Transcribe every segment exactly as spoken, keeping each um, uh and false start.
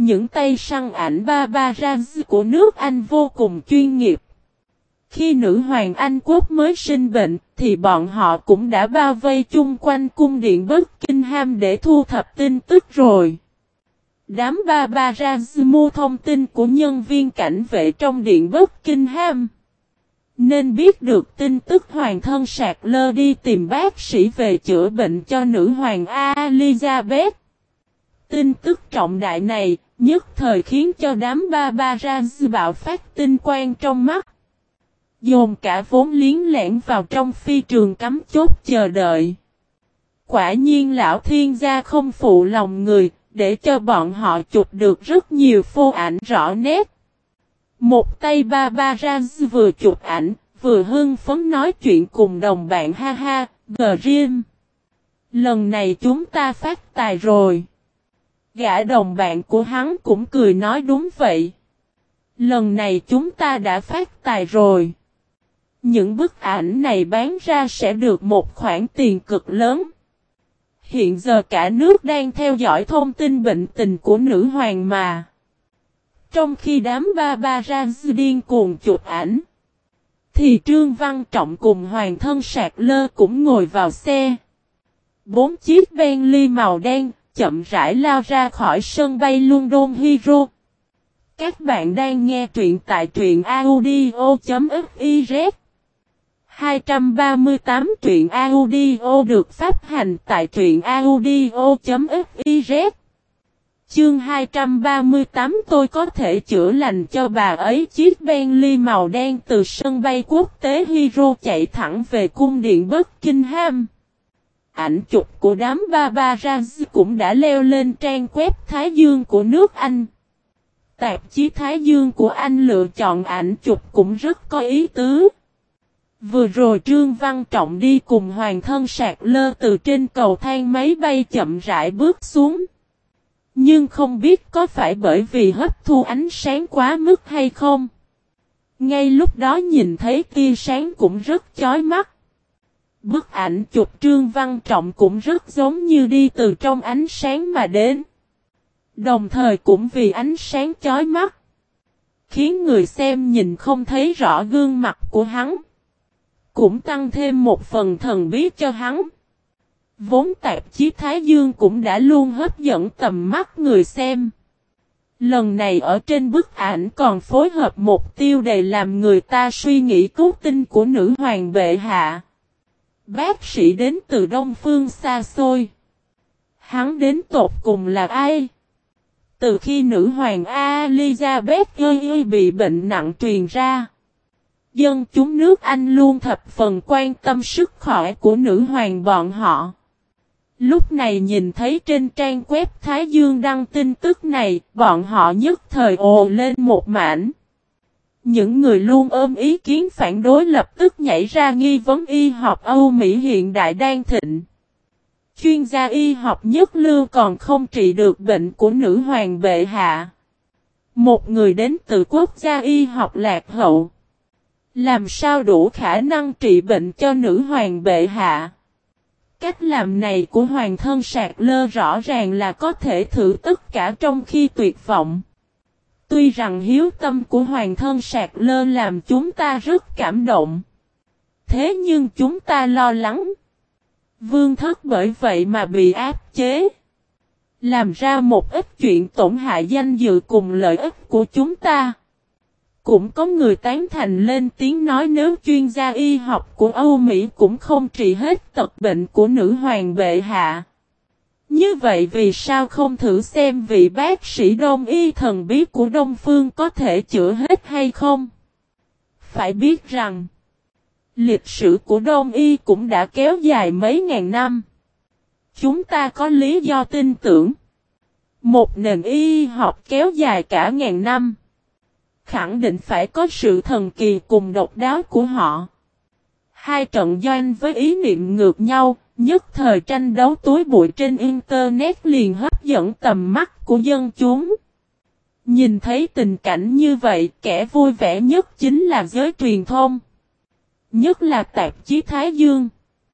Những tay săn ảnh Barbaraz của nước Anh vô cùng chuyên nghiệp. Khi nữ hoàng Anh quốc mới sinh bệnh, thì bọn họ cũng đã bao vây chung quanh cung điện Buckingham để thu thập tin tức rồi. Đám Barbaraz mua thông tin của nhân viên cảnh vệ trong điện Buckingham, nên biết được tin tức hoàng thân Sạc-lơ đi tìm bác sĩ về chữa bệnh cho nữ hoàng Elizabeth. Tin tức trọng đại này, nhất thời khiến cho đám Barbaraz bạo phát tinh quang trong mắt. Dồn cả vốn liếng lẻn vào trong phi trường cắm chốt chờ đợi. Quả nhiên lão thiên gia không phụ lòng người, để cho bọn họ chụp được rất nhiều phô ảnh rõ nét. Một tay Barbaraz vừa chụp ảnh, vừa hưng phấn nói chuyện cùng đồng bạn ha ha, Grim. Lần này chúng ta phát tài rồi. Gã đồng bạn của hắn cũng cười nói đúng vậy. Lần này chúng ta đã phát tài rồi. Những bức ảnh này bán ra sẽ được một khoản tiền cực lớn. Hiện giờ cả nước đang theo dõi thông tin bệnh tình của nữ hoàng mà. Trong khi đám Barbaraz điên cuồng chụp ảnh, thì Trương Văn Trọng cùng hoàng thân Sạc-lơ cũng ngồi vào xe. Bốn chiếc Bentley màu đen chậm rãi lao ra khỏi sân bay London Heathrow. Các bạn đang nghe truyện tại truyện audio chấm fiz. hai trăm ba mươi tám truyện audio được phát hành tại truyện audio chấm fiz. Chương hai trăm ba mươi tám tôi có thể chữa lành cho bà ấy. Chiếc Bentley màu đen từ sân bay quốc tế Heathrow chạy thẳng về cung điện Buckingham. Ảnh chụp của đám Barbaraz cũng đã leo lên trang web Thái Dương của nước Anh. Tạp chí Thái Dương của Anh lựa chọn ảnh chụp cũng rất có ý tứ. Vừa rồi Trương Văn Trọng đi cùng hoàng thân Sạc-lơ từ trên cầu thang máy bay chậm rãi bước xuống. Nhưng không biết có phải bởi vì hấp thu ánh sáng quá mức hay không. Ngay lúc đó nhìn thấy tia sáng cũng rất chói mắt. Bức ảnh chụp Trương Văn Trọng cũng rất giống như đi từ trong ánh sáng mà đến. Đồng thời cũng vì ánh sáng chói mắt, khiến người xem nhìn không thấy rõ gương mặt của hắn. Cũng tăng thêm một phần thần bí cho hắn. Vốn tạp chí Thái Dương cũng đã luôn hấp dẫn tầm mắt người xem. Lần này ở trên bức ảnh còn phối hợp một tiêu đề làm người ta suy nghĩ cứu tinh của nữ hoàng bệ hạ. Bác sĩ đến từ Đông Phương xa xôi. Hắn đến tột cùng là ai? Từ khi nữ hoàng Elizabeth bị bệnh nặng truyền ra, dân chúng nước Anh luôn thập phần quan tâm sức khỏe của nữ hoàng bọn họ. Lúc này nhìn thấy trên trang web Thái Dương đăng tin tức này, bọn họ nhất thời ồ lên một mảnh. Những người luôn ôm ý kiến phản đối lập tức nhảy ra nghi vấn y học Âu Mỹ hiện đại đang thịnh. Chuyên gia y học nhất lưu còn không trị được bệnh của nữ hoàng bệ hạ. Một người đến từ quốc gia y học lạc hậu, làm sao đủ khả năng trị bệnh cho nữ hoàng bệ hạ? Cách làm này của hoàng thân Sạc-lơ rõ ràng là có thể thử tất cả trong khi tuyệt vọng. Tuy rằng hiếu tâm của hoàng thân Sạc-lơ làm chúng ta rất cảm động. Thế nhưng chúng ta lo lắng. Vương thất bởi vậy mà bị áp chế. Làm ra một ít chuyện tổn hại danh dự cùng lợi ích của chúng ta. Cũng có người tán thành lên tiếng nói nếu chuyên gia y học của Âu Mỹ cũng không trị hết tật bệnh của nữ hoàng bệ hạ. Như vậy vì sao không thử xem vị bác sĩ đông y thần bí của Đông Phương có thể chữa hết hay không? Phải biết rằng, lịch sử của Đông y cũng đã kéo dài mấy ngàn năm. Chúng ta có lý do tin tưởng. Một nền y học kéo dài cả ngàn năm, khẳng định phải có sự thần kỳ cùng độc đáo của họ. Hai trận doanh với ý niệm ngược nhau, nhất thời tranh đấu túi bụi trên Internet liền hấp dẫn tầm mắt của dân chúng. Nhìn thấy tình cảnh như vậy, kẻ vui vẻ nhất chính là giới truyền thông. Nhất là tạp chí Thái Dương.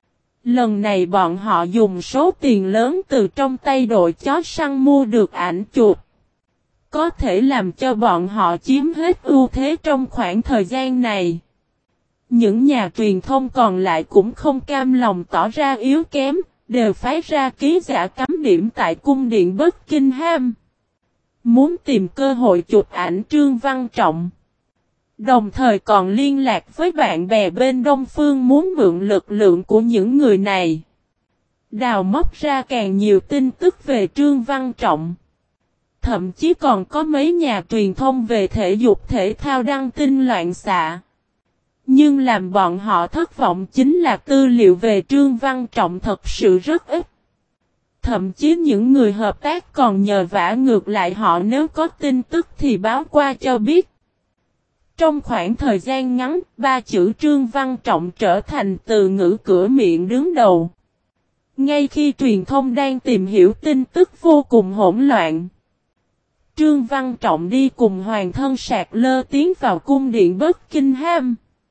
Lần này bọn họ dùng số tiền lớn từ trong tay đội chó săn mua được ảnh chụp. có thể làm cho bọn họ chiếm hết ưu thế trong khoảng thời gian này. Những nhà truyền thông còn lại cũng không cam lòng tỏ ra yếu kém, đều phái ra ký giả cắm điểm tại cung điện Buckingham. Muốn tìm cơ hội chụp ảnh Trương Văn Trọng. Đồng thời còn liên lạc với bạn bè bên Đông Phương muốn mượn lực lượng của những người này. Đào móc ra càng nhiều tin tức về Trương Văn Trọng. Thậm chí còn có mấy nhà truyền thông về thể dục thể thao đăng tin loạn xạ. Nhưng làm bọn họ thất vọng chính là tư liệu về Trương Văn Trọng thật sự rất ít. Thậm chí những người hợp tác còn nhờ vả ngược lại họ nếu có tin tức thì báo qua cho biết. Trong khoảng thời gian ngắn, ba chữ Trương Văn Trọng trở thành từ ngữ cửa miệng đứng đầu. Ngay khi truyền thông đang tìm hiểu tin tức vô cùng hỗn loạn, Trương Văn Trọng đi cùng hoàng thân Sạc Lơ tiến vào cung điện Buckingham.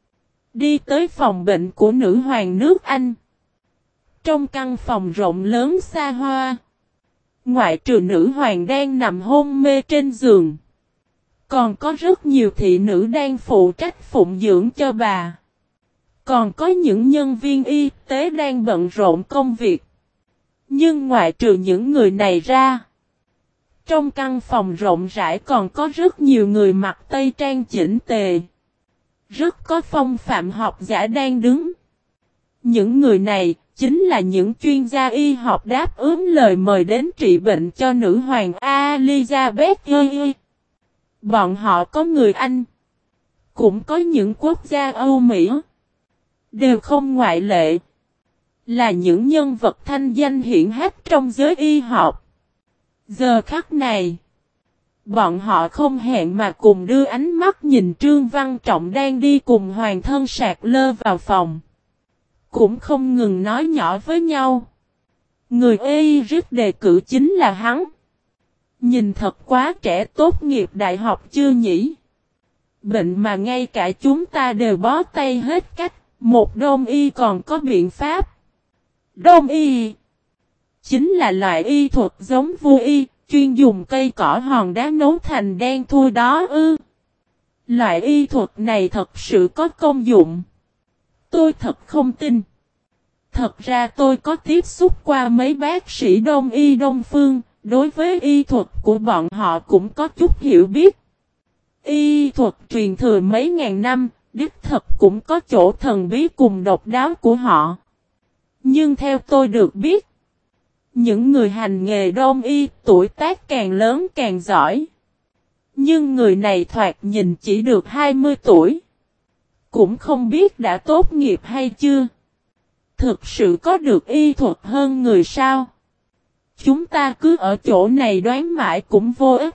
Đi tới phòng bệnh của nữ hoàng nước Anh. Trong căn phòng rộng lớn xa hoa, ngoại trừ nữ hoàng đang nằm hôn mê trên giường, còn có rất nhiều thị nữ đang phụ trách phụng dưỡng cho bà. Còn có những nhân viên y tế đang bận rộn công việc. Nhưng ngoại trừ những người này ra, trong căn phòng rộng rãi còn có rất nhiều người mặc tây trang chỉnh tề. Rất có phong phạm học giả đang đứng. Những người này chính là những chuyên gia y học đáp ứng lời mời đến trị bệnh cho nữ hoàng Elizabeth. Bọn họ có người Anh, cũng có những quốc gia Âu Mỹ, đều không ngoại lệ, là những nhân vật thanh danh hiển hách trong giới y học. Giờ khắc này, bọn họ không hẹn mà cùng đưa ánh mắt nhìn Trương Văn Trọng đang đi cùng hoàng thân Sạc Lơ vào phòng. Cũng không ngừng nói nhỏ với nhau. Người Irish đề cử chính là hắn. Nhìn thật quá trẻ, tốt nghiệp đại học chưa nhỉ? Bệnh mà ngay cả chúng ta đều bó tay hết cách, một đông y còn có biện pháp. Đông y chính là loại y thuật giống vua y, chuyên dùng cây cỏ hòn đá nấu thành đen thui đó ư. Loại y thuật này thật sự có công dụng. Tôi thật không tin. Thật ra tôi có tiếp xúc qua mấy bác sĩ đông y Đông Phương, đối với y thuật của bọn họ cũng có chút hiểu biết. Y thuật truyền thừa mấy ngàn năm, đích thật cũng có chỗ thần bí cùng độc đáo của họ. Nhưng theo tôi được biết, những người hành nghề đông y tuổi tác càng lớn càng giỏi. Nhưng người này thoạt nhìn chỉ được hai mươi tuổi. Cũng không biết đã tốt nghiệp hay chưa. Thực sự có được y thuật hơn người sao? Chúng ta cứ ở chỗ này đoán mãi cũng vô ích.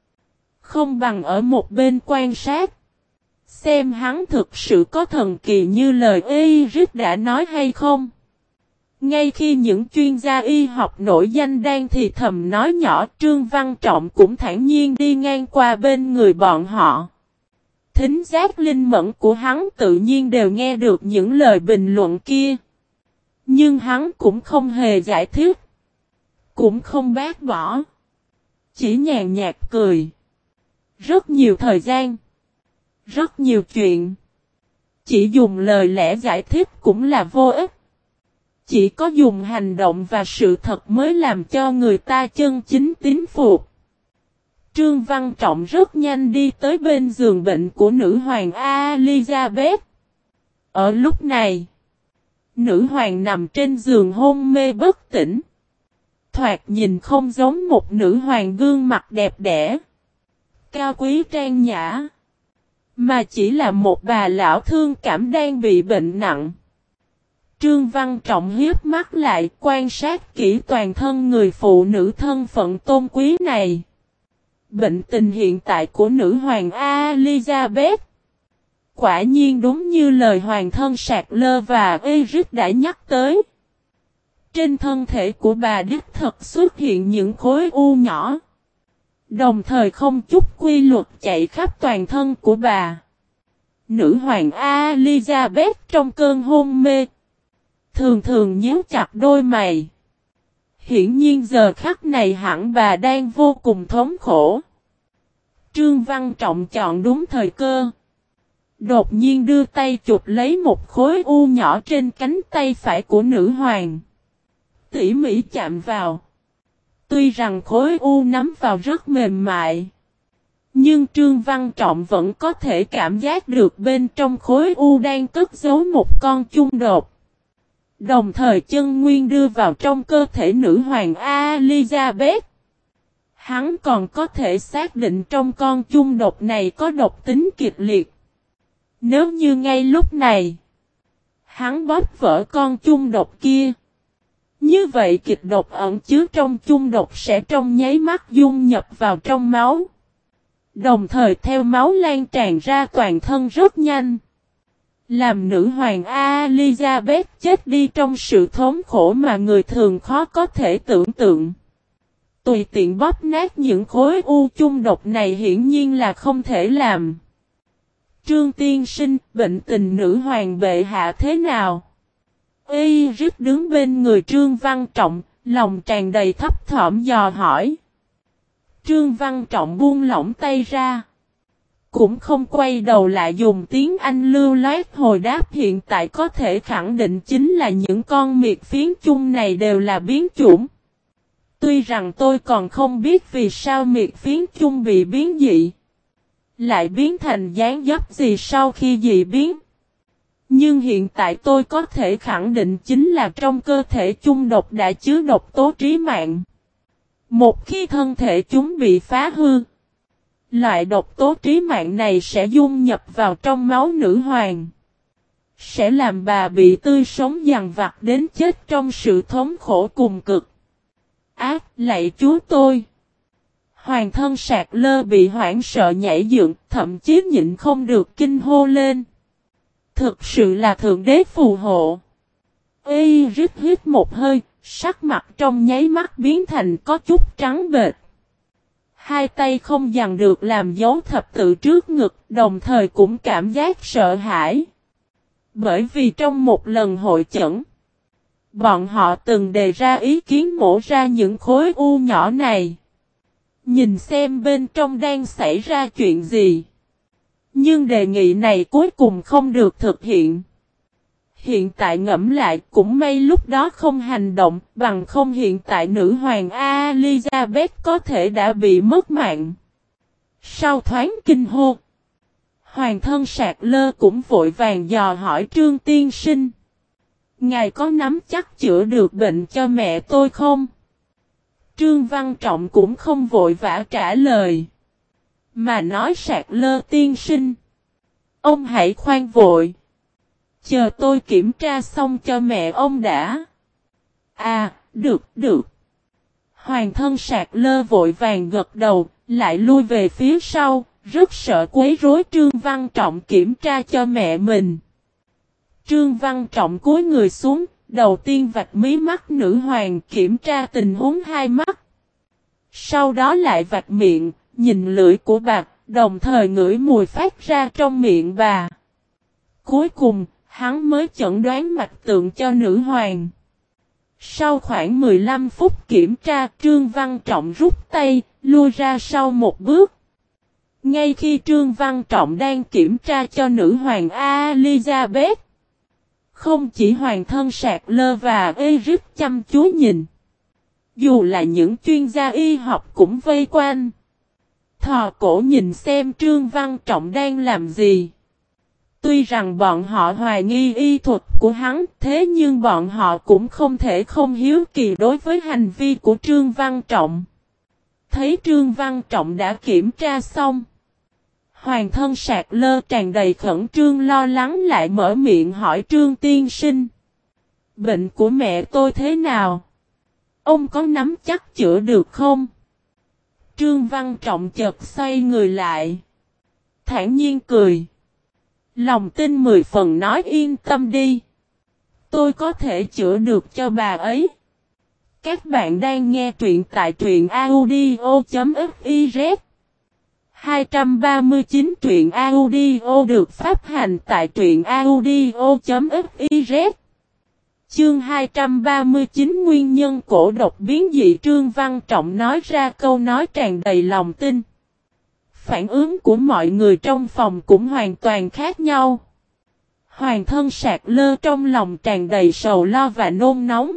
Không bằng ở một bên quan sát. Xem hắn thực sự có thần kỳ như lời Irish đã nói hay không. Ngay khi những chuyên gia y học nổi danh đang thì thầm nói nhỏ, Trương Văn Trọng cũng thản nhiên đi ngang qua bên người bọn họ. Thính giác linh mẫn của hắn tự nhiên đều nghe được những lời bình luận kia. Nhưng hắn cũng không hề giải thích. Cũng không bác bỏ. Chỉ nhàn nhạt cười. Rất nhiều thời gian. Rất nhiều chuyện. Chỉ dùng lời lẽ giải thích cũng là vô ích. Chỉ có dùng hành động và sự thật mới làm cho người ta chân chính tín phục. Trương Văn Trọng rất nhanh đi tới bên giường bệnh của nữ hoàng Elizabeth. Ở lúc này, nữ hoàng nằm trên giường hôn mê bất tỉnh. Thoạt nhìn không giống một nữ hoàng gương mặt đẹp đẽ, cao quý trang nhã, mà chỉ là một bà lão thương cảm đang bị bệnh nặng. Trương Văn Trọng hiếp mắt lại quan sát kỹ toàn thân người phụ nữ thân phận tôn quý này. Bệnh tình hiện tại của nữ hoàng Elizabeth quả nhiên đúng như lời hoàng thân Sạc Lơ và Irish đã nhắc tới. Trên thân thể của bà đích thực xuất hiện những khối u nhỏ. Đồng thời không chút quy luật chạy khắp toàn thân của bà. Nữ hoàng Elizabeth trong cơn hôn mê thường thường nhíu chặt đôi mày. Hiển nhiên giờ khắc này hẳn bà đang vô cùng thống khổ. Trương Văn Trọng chọn đúng thời cơ. Đột nhiên đưa tay chụp lấy một khối u nhỏ trên cánh tay phải của nữ hoàng. Tỉ mỉ chạm vào. Tuy rằng khối u nắm vào rất mềm mại. Nhưng Trương Văn Trọng vẫn có thể cảm giác được bên trong khối u đang cất giấu một con chung đột. Đồng thời chân nguyên đưa vào trong cơ thể nữ hoàng Elizabeth. Hắn còn có thể xác định trong con chung độc này có độc tính kịch liệt. Nếu như ngay lúc này, hắn bóp vỡ con chung độc kia. Như vậy kịch độc ẩn chứa trong chung độc sẽ trong nháy mắt dung nhập vào trong máu. Đồng thời theo máu lan tràn ra toàn thân rất nhanh. Làm nữ hoàng Elizabeth chết đi trong sự thống khổ mà người thường khó có thể tưởng tượng. Tùy tiện bóp nát những khối u chung độc này hiển nhiên là không thể làm. Trương tiên sinh, bệnh tình nữ hoàng bệ hạ thế nào? Iris đứng bên người Trương Văn Trọng, lòng tràn đầy thấp thỏm dò hỏi. Trương Văn Trọng buông lỏng tay ra. Cũng không quay đầu lại dùng tiếng Anh lưu loát hồi đáp hiện tại có thể khẳng định chính là những con miệt phiến chung này đều là biến chủng. Tuy rằng tôi còn không biết vì sao miệt phiến chung bị biến dị. Lại biến thành dáng dấp gì sau khi dị biến. Nhưng hiện tại tôi có thể khẳng định chính là trong cơ thể chung độc đã chứa độc tố trí mạng. Một khi thân thể chúng bị phá hư, loại độc tố trí mạng này sẽ dung nhập vào trong máu nữ hoàng. Sẽ làm bà bị tươi sống dằn vặt đến chết trong sự thống khổ cùng cực. Ác, lạy chúa tôi! Hoàng thân Sạc Lơ bị hoảng sợ nhảy dựng, thậm chí nhịn không được kinh hô lên. Thực sự là thượng đế phù hộ. Iris hít một hơi, sắc mặt trong nháy mắt biến thành có chút trắng bệch. Hai tay không dằn được làm dấu thập tự trước ngực, đồng thời cũng cảm giác sợ hãi. Bởi vì trong một lần hội chẩn, bọn họ từng đề ra ý kiến mổ ra những khối u nhỏ này. Nhìn xem bên trong đang xảy ra chuyện gì. Nhưng đề nghị này cuối cùng không được thực hiện. Hiện tại ngẫm lại cũng may lúc đó không hành động, bằng không hiện tại nữ hoàng Elizabeth có thể đã bị mất mạng. Sau thoáng kinh hô, hoàng thân Sạc Lơ cũng vội vàng dò hỏi Trương tiên sinh. Ngài có nắm chắc chữa được bệnh cho mẹ tôi không? Trương Văn Trọng cũng không vội vã trả lời. Mà nói Sạc Lơ tiên sinh. Ông hãy khoan vội. Chờ tôi kiểm tra xong cho mẹ ông đã. À, được, được. Hoàng thân Sạc Lơ vội vàng gật đầu, lại lui về phía sau, rất sợ quấy rối Trương Văn Trọng kiểm tra cho mẹ mình. Trương Văn Trọng cúi người xuống, đầu tiên vạch mí mắt nữ hoàng kiểm tra tình huống hai mắt. Sau đó lại vạch miệng, nhìn lưỡi của bà, đồng thời ngửi mùi phát ra trong miệng bà. Cuối cùng, hắn mới chẩn đoán mạch tượng cho nữ hoàng. Sau khoảng mười lăm phút kiểm tra, Trương Văn Trọng rút tay, lui ra sau một bước. Ngay khi Trương Văn Trọng đang kiểm tra cho nữ hoàng Elizabeth, không chỉ hoàng thân Sạc Lơ và Iris chăm chú nhìn. Dù là những chuyên gia y học cũng vây quanh. Thò cổ nhìn xem Trương Văn Trọng đang làm gì. Tuy rằng bọn họ hoài nghi y thuật của hắn, thế nhưng bọn họ cũng không thể không hiếu kỳ đối với hành vi của Trương Văn Trọng. Thấy Trương Văn Trọng đã kiểm tra xong. Hoàng thân Sạc Lơ tràn đầy khẩn trương lo lắng lại mở miệng hỏi Trương tiên sinh. Bệnh của mẹ tôi thế nào? Ông có nắm chắc chữa được không? Trương Văn Trọng chợt xoay người lại. Thản nhiên cười. Lòng tin mười phần nói yên tâm đi. Tôi có thể chữa được cho bà ấy. Các bạn đang nghe truyện tại truyện audio.fiz. hai trăm ba mươi chín truyện audio được phát hành tại truyện audio.fiz. Chương hai trăm ba mươi chín nguyên nhân cổ độc biến dị. Trương Văn Trọng nói ra câu nói tràn đầy lòng tin. Phản ứng của mọi người trong phòng cũng hoàn toàn khác nhau. Hoàng thân Sạc Lơ trong lòng tràn đầy sầu lo và nôn nóng.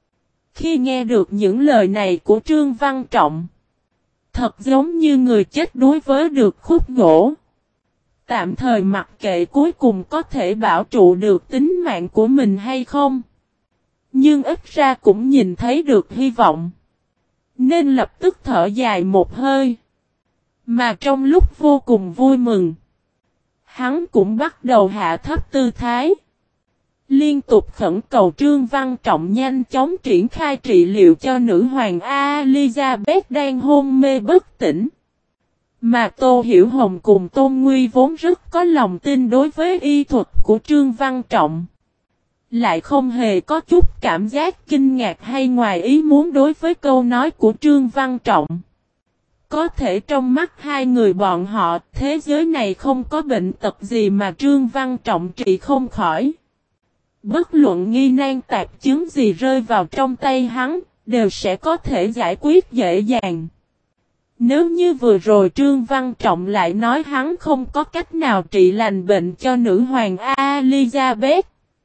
Khi nghe được những lời này của Trương Văn Trọng, thật giống như người chết đuối với được khúc gỗ. Tạm thời mặc kệ cuối cùng có thể bảo trụ được tính mạng của mình hay không. Nhưng ít ra cũng nhìn thấy được hy vọng. Nên lập tức thở dài một hơi. Mà trong lúc vô cùng vui mừng, hắn cũng bắt đầu hạ thấp tư thái. Liên tục khẩn cầu Trương Văn Trọng nhanh chóng triển khai trị liệu cho nữ hoàng Elizabeth đang hôn mê bất tỉnh. Mà Tô Hiểu Hồng cùng Tôn Nguy vốn rất có lòng tin đối với y thuật của Trương Văn Trọng. Lại không hề có chút cảm giác kinh ngạc hay ngoài ý muốn đối với câu nói của Trương Văn Trọng. Có thể trong mắt hai người bọn họ, thế giới này không có bệnh tật gì mà Trương Văn Trọng trị không khỏi. Bất luận nghi nan tạp chứng gì rơi vào trong tay hắn, đều sẽ có thể giải quyết dễ dàng. Nếu như vừa rồi Trương Văn Trọng lại nói hắn không có cách nào trị lành bệnh cho nữ hoàng Elizabeth,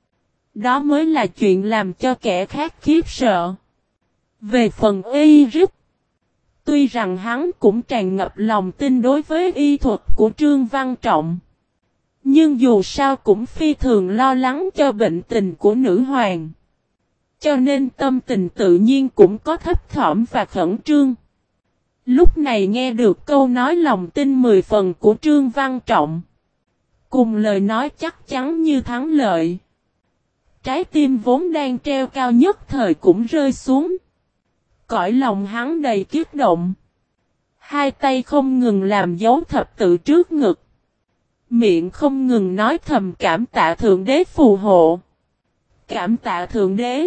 đó mới là chuyện làm cho kẻ khác khiếp sợ. Về phần y rít, tuy rằng hắn cũng tràn ngập lòng tin đối với y thuật của Trương Văn Trọng, nhưng dù sao cũng phi thường lo lắng cho bệnh tình của nữ hoàng. Cho nên tâm tình tự nhiên cũng có thấp thỏm và khẩn trương. Lúc này nghe được câu nói lòng tin mười phần của Trương Văn Trọng, cùng lời nói chắc chắn như thắng lợi, trái tim vốn đang treo cao nhất thời cũng rơi xuống. Cõi lòng hắn đầy kiếp động. Hai tay không ngừng làm dấu thập tự trước ngực. Miệng không ngừng nói thầm cảm tạ Thượng Đế phù hộ. Cảm tạ Thượng Đế.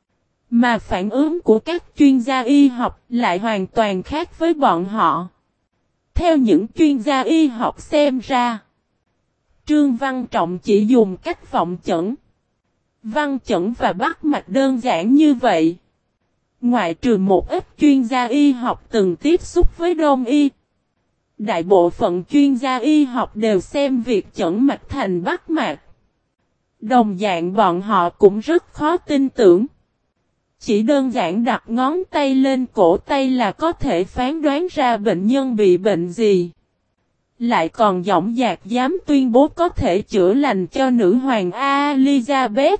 Mà phản ứng của các chuyên gia y học lại hoàn toàn khác với bọn họ. Theo những chuyên gia y học xem ra, Trương Văn Trọng chỉ dùng cách vọng chẩn, văn chẩn và bắt mạch đơn giản như vậy. Ngoại trừ một ít chuyên gia y học từng tiếp xúc với đông y, đại bộ phận chuyên gia y học đều xem việc chẩn mạch thành bắt mạch. Đồng dạng bọn họ cũng rất khó tin tưởng. Chỉ đơn giản đặt ngón tay lên cổ tay là có thể phán đoán ra bệnh nhân bị bệnh gì. Lại còn dõng dạc dám tuyên bố có thể chữa lành cho nữ hoàng Elizabeth.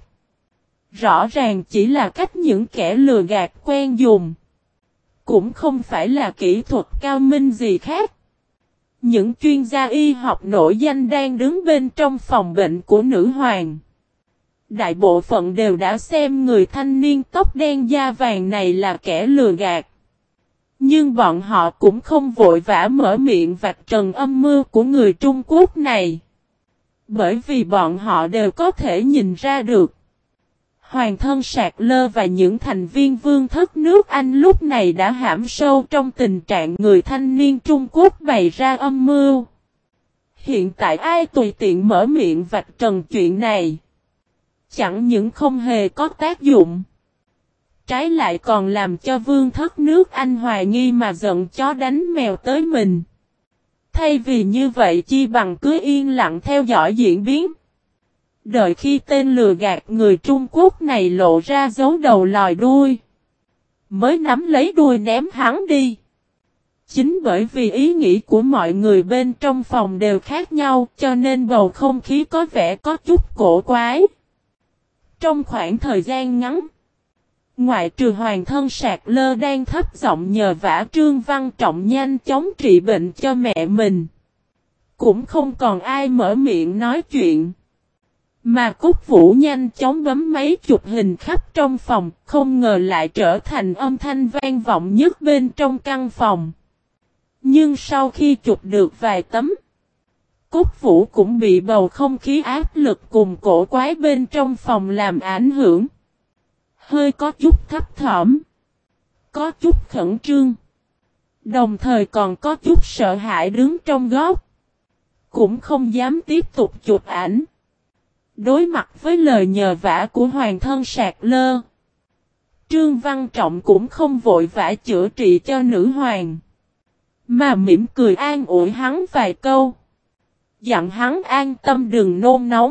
Rõ ràng chỉ là cách những kẻ lừa gạt quen dùng. Cũng không phải là kỹ thuật cao minh gì khác. Những chuyên gia y học nổi danh đang đứng bên trong phòng bệnh của nữ hoàng. Đại bộ phận đều đã xem người thanh niên tóc đen da vàng này là kẻ lừa gạt. Nhưng bọn họ cũng không vội vã mở miệng vạch trần âm mưu của người Trung Quốc này. Bởi vì bọn họ đều có thể nhìn ra được. Hoàng thân Sạc Lơ và những thành viên vương thất nước Anh lúc này đã hãm sâu trong tình trạng người thanh niên Trung Quốc bày ra âm mưu. Hiện tại ai tùy tiện mở miệng vạch trần chuyện này, chẳng những không hề có tác dụng, trái lại còn làm cho vương thất nước Anh hoài nghi mà giận chó đánh mèo tới mình. Thay vì như vậy chi bằng cứ yên lặng theo dõi diễn biến. Đợi khi tên lừa gạt người Trung Quốc này lộ ra dấu đầu lòi đuôi, mới nắm lấy đuôi ném hắn đi. Chính bởi vì ý nghĩ của mọi người bên trong phòng đều khác nhau, cho nên bầu không khí có vẻ có chút cổ quái. Trong khoảng thời gian ngắn, ngoại trừ Hoàng thân Sạc Lơ đang thấp giọng nhờ vả Trương Văn Trọng nhanh chóng trị bệnh cho mẹ mình, cũng không còn ai mở miệng nói chuyện. Mà Cúc Vũ nhanh chóng bấm máy chụp hình khắp trong phòng, không ngờ lại trở thành âm thanh vang vọng nhất bên trong căn phòng. Nhưng sau khi chụp được vài tấm, Cúc Vũ cũng bị bầu không khí áp lực cùng cổ quái bên trong phòng làm ảnh hưởng. Hơi có chút thấp thỏm, có chút khẩn trương, đồng thời còn có chút sợ hãi đứng trong góc, cũng không dám tiếp tục chụp ảnh. Đối mặt với lời nhờ vả của Hoàng thân Sạc Lơ, Trương Văn Trọng cũng không vội vã chữa trị cho nữ hoàng, Mà mỉm cười an ủi hắn vài câu. Dặn hắn an tâm đừng nôn nóng.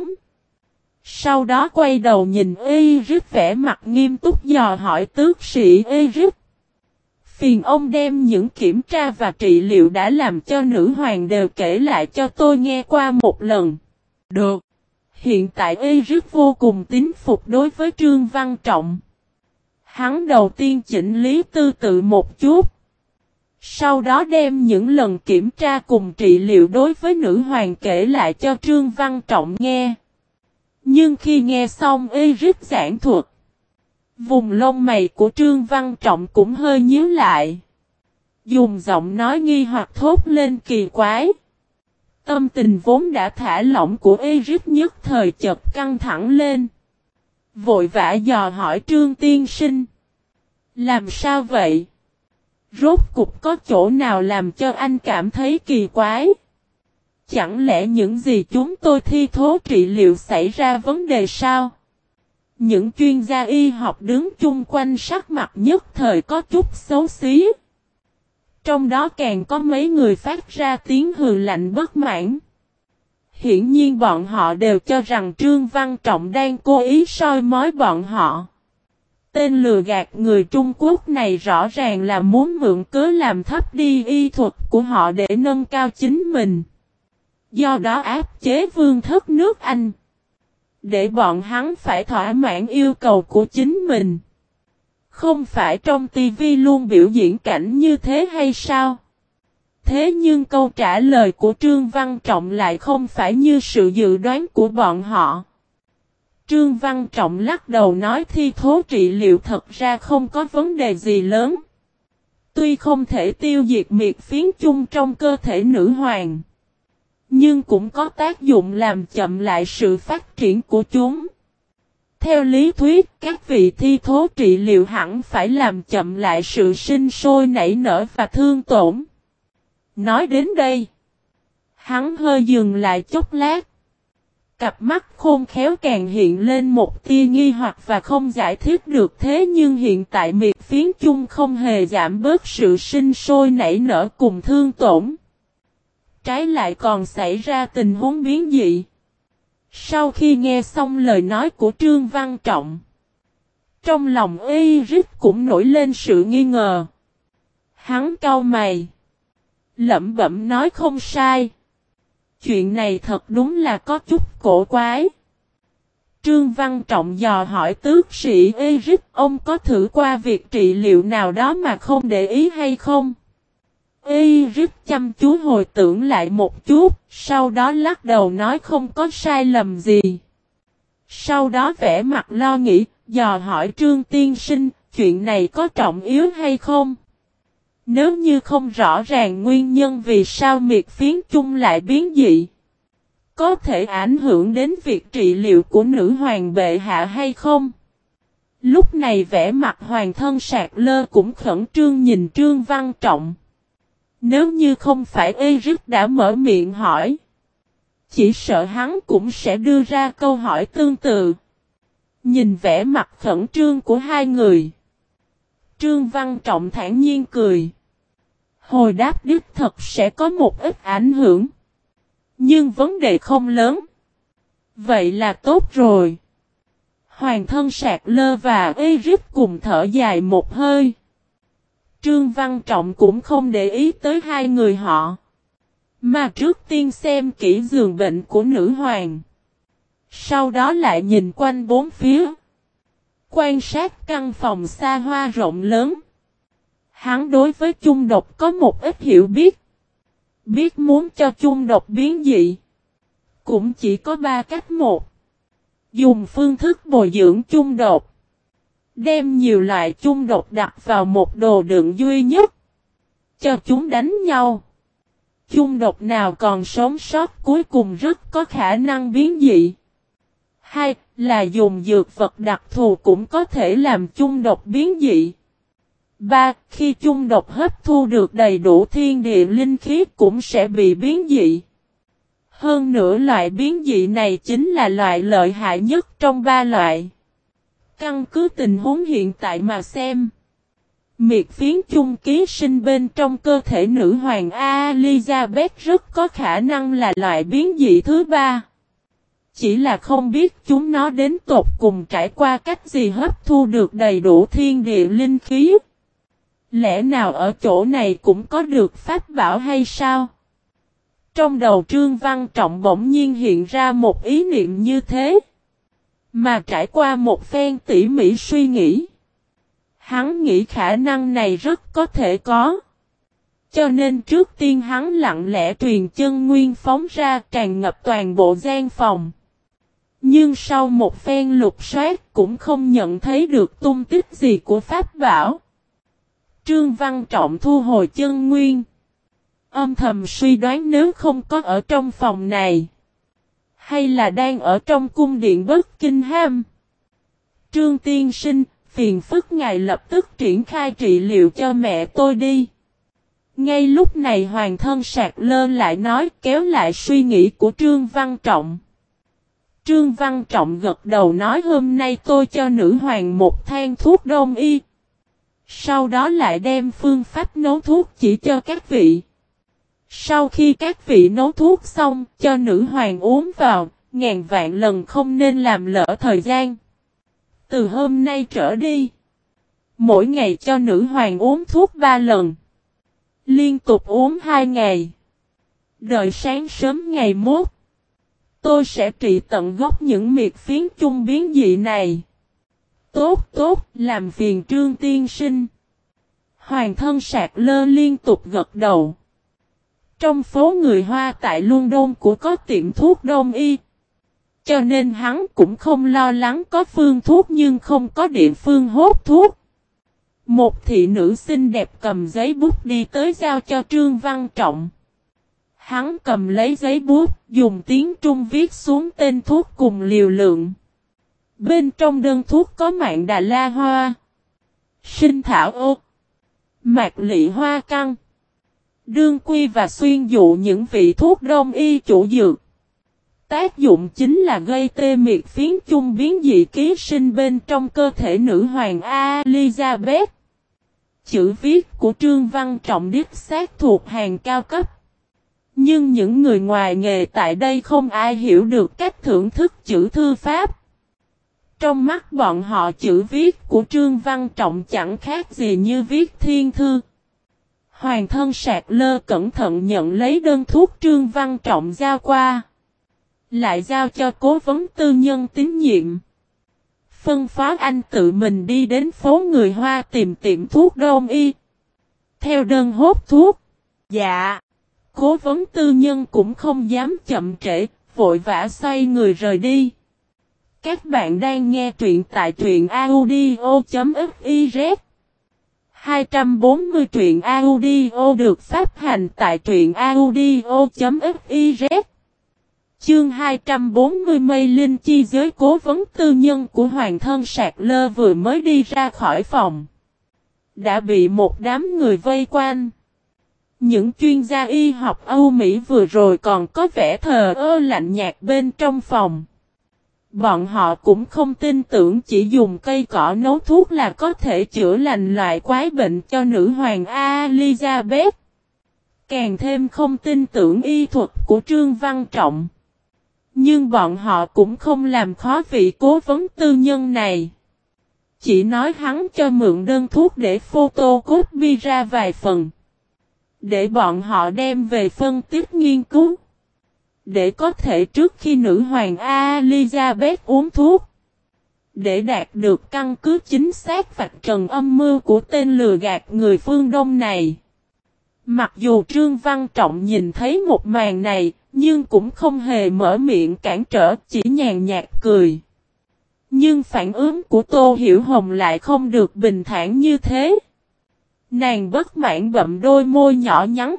Sau đó quay đầu nhìn Eric vẻ mặt nghiêm túc dò hỏi tước sĩ Eric. Phiền ông đem những kiểm tra và trị liệu đã làm cho nữ hoàng đều kể lại cho tôi nghe qua một lần. Được. Hiện tại Eric vô cùng tín phục đối với Trương Văn Trọng. Hắn đầu tiên chỉnh lý tư tự một chút. Sau đó đem những lần kiểm tra cùng trị liệu đối với nữ hoàng kể lại cho Trương Văn Trọng nghe. Nhưng khi nghe xong Eric giảng thuật, vùng lông mày của Trương Văn Trọng cũng hơi nhíu lại. Dùng giọng nói nghi hoặc thốt lên kỳ quái. Tâm tình vốn đã thả lỏng của Eric nhất thời chợt căng thẳng lên. Vội vã dò hỏi Trương tiên sinh. Làm sao vậy? Rốt cục có chỗ nào làm cho anh cảm thấy kỳ quái? Chẳng lẽ những gì chúng tôi thi thố trị liệu xảy ra vấn đề sao? Những chuyên gia y học đứng chung quanh sắc mặt nhất thời có chút xấu xí. Trong đó càng có mấy người phát ra tiếng hừ lạnh bất mãn. Hiển nhiên bọn họ đều cho rằng Trương Văn Trọng đang cố ý soi mói bọn họ. Tên lừa gạt người Trung Quốc này rõ ràng là muốn mượn cớ làm thấp đi y thuật của họ để nâng cao chính mình. Do đó áp chế vương thất nước Anh. Để bọn hắn phải thỏa mãn yêu cầu của chính mình. Không phải trong tivi luôn biểu diễn cảnh như thế hay sao? Thế nhưng câu trả lời của Trương Văn Trọng lại không phải như sự dự đoán của bọn họ. Trương Văn Trọng lắc đầu nói thi thố trị liệu thật ra không có vấn đề gì lớn. Tuy không thể tiêu diệt miệt phiến chung trong cơ thể nữ hoàng, nhưng cũng có tác dụng làm chậm lại sự phát triển của chúng. Theo lý thuyết, các vị thi thố trị liệu hẳn phải làm chậm lại sự sinh sôi nảy nở và thương tổn. Nói đến đây, hắn hơi dừng lại chốc lát. Cặp mắt khôn khéo càng hiện lên một tia nghi hoặc và không giải thích được thế nhưng hiện tại miệt phiến chung không hề giảm bớt sự sinh sôi nảy nở cùng thương tổn. Trái lại còn xảy ra tình huống biến dị. Sau khi nghe xong lời nói của Trương Văn Trọng, trong lòng Eric cũng nổi lên sự nghi ngờ. Hắn cau mày, lẩm bẩm nói không sai. Chuyện này thật đúng là có chút cổ quái. Trương Văn Trọng dò hỏi tước sĩ Eric, ông có thử qua việc trị liệu nào đó mà không để ý hay không? Eric chăm chú hồi tưởng lại một chút, sau đó lắc đầu nói không có sai lầm gì. Sau đó vẻ mặt lo nghĩ, dò hỏi Trương tiên sinh, chuyện này có trọng yếu hay không? Nếu như không rõ ràng nguyên nhân vì sao miệt phiến chung lại biến dị, có thể ảnh hưởng đến việc trị liệu của nữ hoàng bệ hạ hay không? Lúc này vẻ mặt hoàng thân Sạc Lơ cũng khẩn trương nhìn Trương Văn Trọng. Nếu như không phải Eric đã mở miệng hỏi, chỉ sợ hắn cũng sẽ đưa ra câu hỏi tương tự. Nhìn vẻ mặt khẩn trương của hai người, Trương Văn Trọng thản nhiên cười. Hồi đáp đích thật sẽ có một ít ảnh hưởng. Nhưng vấn đề không lớn. Vậy là tốt rồi. Hoàng thân Sạc Lơ và Eric cùng thở dài một hơi. Trương Văn Trọng cũng không để ý tới hai người họ. Mà trước tiên xem kỹ giường bệnh của nữ hoàng. Sau đó lại nhìn quanh bốn phía. Quan sát căn phòng xa hoa rộng lớn. Hắn đối với chung độc có một ít hiểu biết. Biết muốn cho chung độc biến dị. Cũng chỉ có ba cách một. Dùng phương thức bồi dưỡng chung độc. Đem nhiều loại chung độc đặt vào một đồ đựng duy nhất. Cho chúng đánh nhau. Chung độc nào còn sống sót cuối cùng rất có khả năng biến dị. Hai là dùng dược vật đặc thù cũng có thể làm chung độc biến dị. Ba, khi chung độc hấp thu được đầy đủ thiên địa linh khí cũng sẽ bị biến dị. Hơn nữa loại biến dị này chính là loại lợi hại nhất trong ba loại. Căn cứ tình huống hiện tại mà xem, Miệt phiến chung ký sinh bên trong cơ thể nữ hoàng Elizabeth rất có khả năng là loại biến dị thứ ba. Chỉ là không biết chúng nó đến tột cùng trải qua cách gì hấp thu được đầy đủ thiên địa linh khí. Lẽ nào ở chỗ này cũng có được pháp bảo hay sao? Trong đầu Trương Văn Trọng bỗng nhiên hiện ra một ý niệm như thế. Mà trải qua một phen tỉ mỉ suy nghĩ. Hắn nghĩ khả năng này rất có thể có. Cho nên trước tiên hắn lặng lẽ truyền chân nguyên phóng ra tràn ngập toàn bộ gian phòng. Nhưng sau một phen lục soát cũng không nhận thấy được tung tích gì của pháp bảo. Trương Văn Trọng thu hồi chân nguyên. Âm thầm suy đoán nếu không có ở trong phòng này. Hay là đang ở trong cung điện Bất Kinh Ham. Trương tiên sinh, phiền phức ngài lập tức triển khai trị liệu cho mẹ tôi đi. Ngay lúc này hoàng thân Sạc Lơ lại nói kéo lại suy nghĩ của Trương Văn Trọng. Trương Văn Trọng gật đầu nói hôm nay tôi cho nữ hoàng một thang thuốc đông y. Sau đó lại đem phương pháp nấu thuốc chỉ cho các vị. Sau khi các vị nấu thuốc xong cho nữ hoàng uống vào, ngàn vạn lần không nên làm lỡ thời gian. Từ hôm nay trở đi, mỗi ngày cho nữ hoàng uống thuốc ba lần. Liên tục uống hai ngày. Đợi sáng sớm ngày mốt. Tôi sẽ trị tận gốc những miệt phiến chung biến dị này. Tốt tốt, làm phiền Trương tiên sinh. Hoàng thân Sạc Lơ liên tục gật đầu. Trong phố người Hoa tại London của có tiệm thuốc đông y. Cho nên hắn cũng không lo lắng có phương thuốc nhưng không có địa phương hốt thuốc. Một thị nữ xinh đẹp cầm giấy bút đi tới giao cho Trương Văn Trọng. Hắn cầm lấy giấy bút, dùng tiếng Trung viết xuống tên thuốc cùng liều lượng. Bên trong đơn thuốc có mạn đà la hoa, sinh thảo ô, mạc lị hoa căng, đương quy và xuyên dụ những vị thuốc đông y chủ dược. Tác dụng chính là gây tê miệt phiến chung biến dị ký sinh bên trong cơ thể nữ hoàng Elizabeth. Chữ viết của Trương Văn Trọng đích xác thuộc hàng cao cấp. Nhưng những người ngoài nghề tại đây không ai hiểu được cách thưởng thức chữ thư pháp. Trong mắt bọn họ chữ viết của Trương Văn Trọng chẳng khác gì như viết thiên thư. Hoàng thân Sạc Lơ cẩn thận nhận lấy đơn thuốc Trương Văn Trọng giao qua. Lại giao cho cố vấn tư nhân tín nhiệm. Phân phó anh tự mình đi đến phố người Hoa tìm tiệm thuốc đông y. Theo đơn hốt thuốc. Dạ. Cố vấn tư nhân cũng không dám chậm trễ, vội vã xoay người rời đi. Các bạn đang nghe truyện tại truyện audio chấm fiz. hai trăm bốn mươi truyện audio được phát hành tại truyện audio chấm fiz. Chương hai trăm bốn mươi Mây Linh chi giới cố vấn tư nhân của Hoàng thân Sạc Lơ vừa mới đi ra khỏi phòng. Đã bị một đám người vây quanh. Những chuyên gia y học Âu Mỹ vừa rồi còn có vẻ thờ ơ lạnh nhạt bên trong phòng. Bọn họ cũng không tin tưởng chỉ dùng cây cỏ nấu thuốc là có thể chữa lành loại quái bệnh cho nữ hoàng Elizabeth. Càng thêm không tin tưởng y thuật của Trương Văn Trọng. Nhưng bọn họ cũng không làm khó vị cố vấn tư nhân này. Chỉ nói hắn cho mượn đơn thuốc để photocopy ra vài phần. Để bọn họ đem về phân tích nghiên cứu. Để có thể trước khi nữ hoàng Elizabeth uống thuốc. Để đạt được căn cứ chính xác vạch trần âm mưu của tên lừa gạt người phương Đông này. Mặc dù Trương Văn Trọng nhìn thấy một màn này, nhưng cũng không hề mở miệng cản trở, chỉ nhàn nhạt cười. Nhưng phản ứng của Tô Hiểu Hồng lại không được bình thản như thế. Nàng bất mãn bậm đôi môi nhỏ nhắn.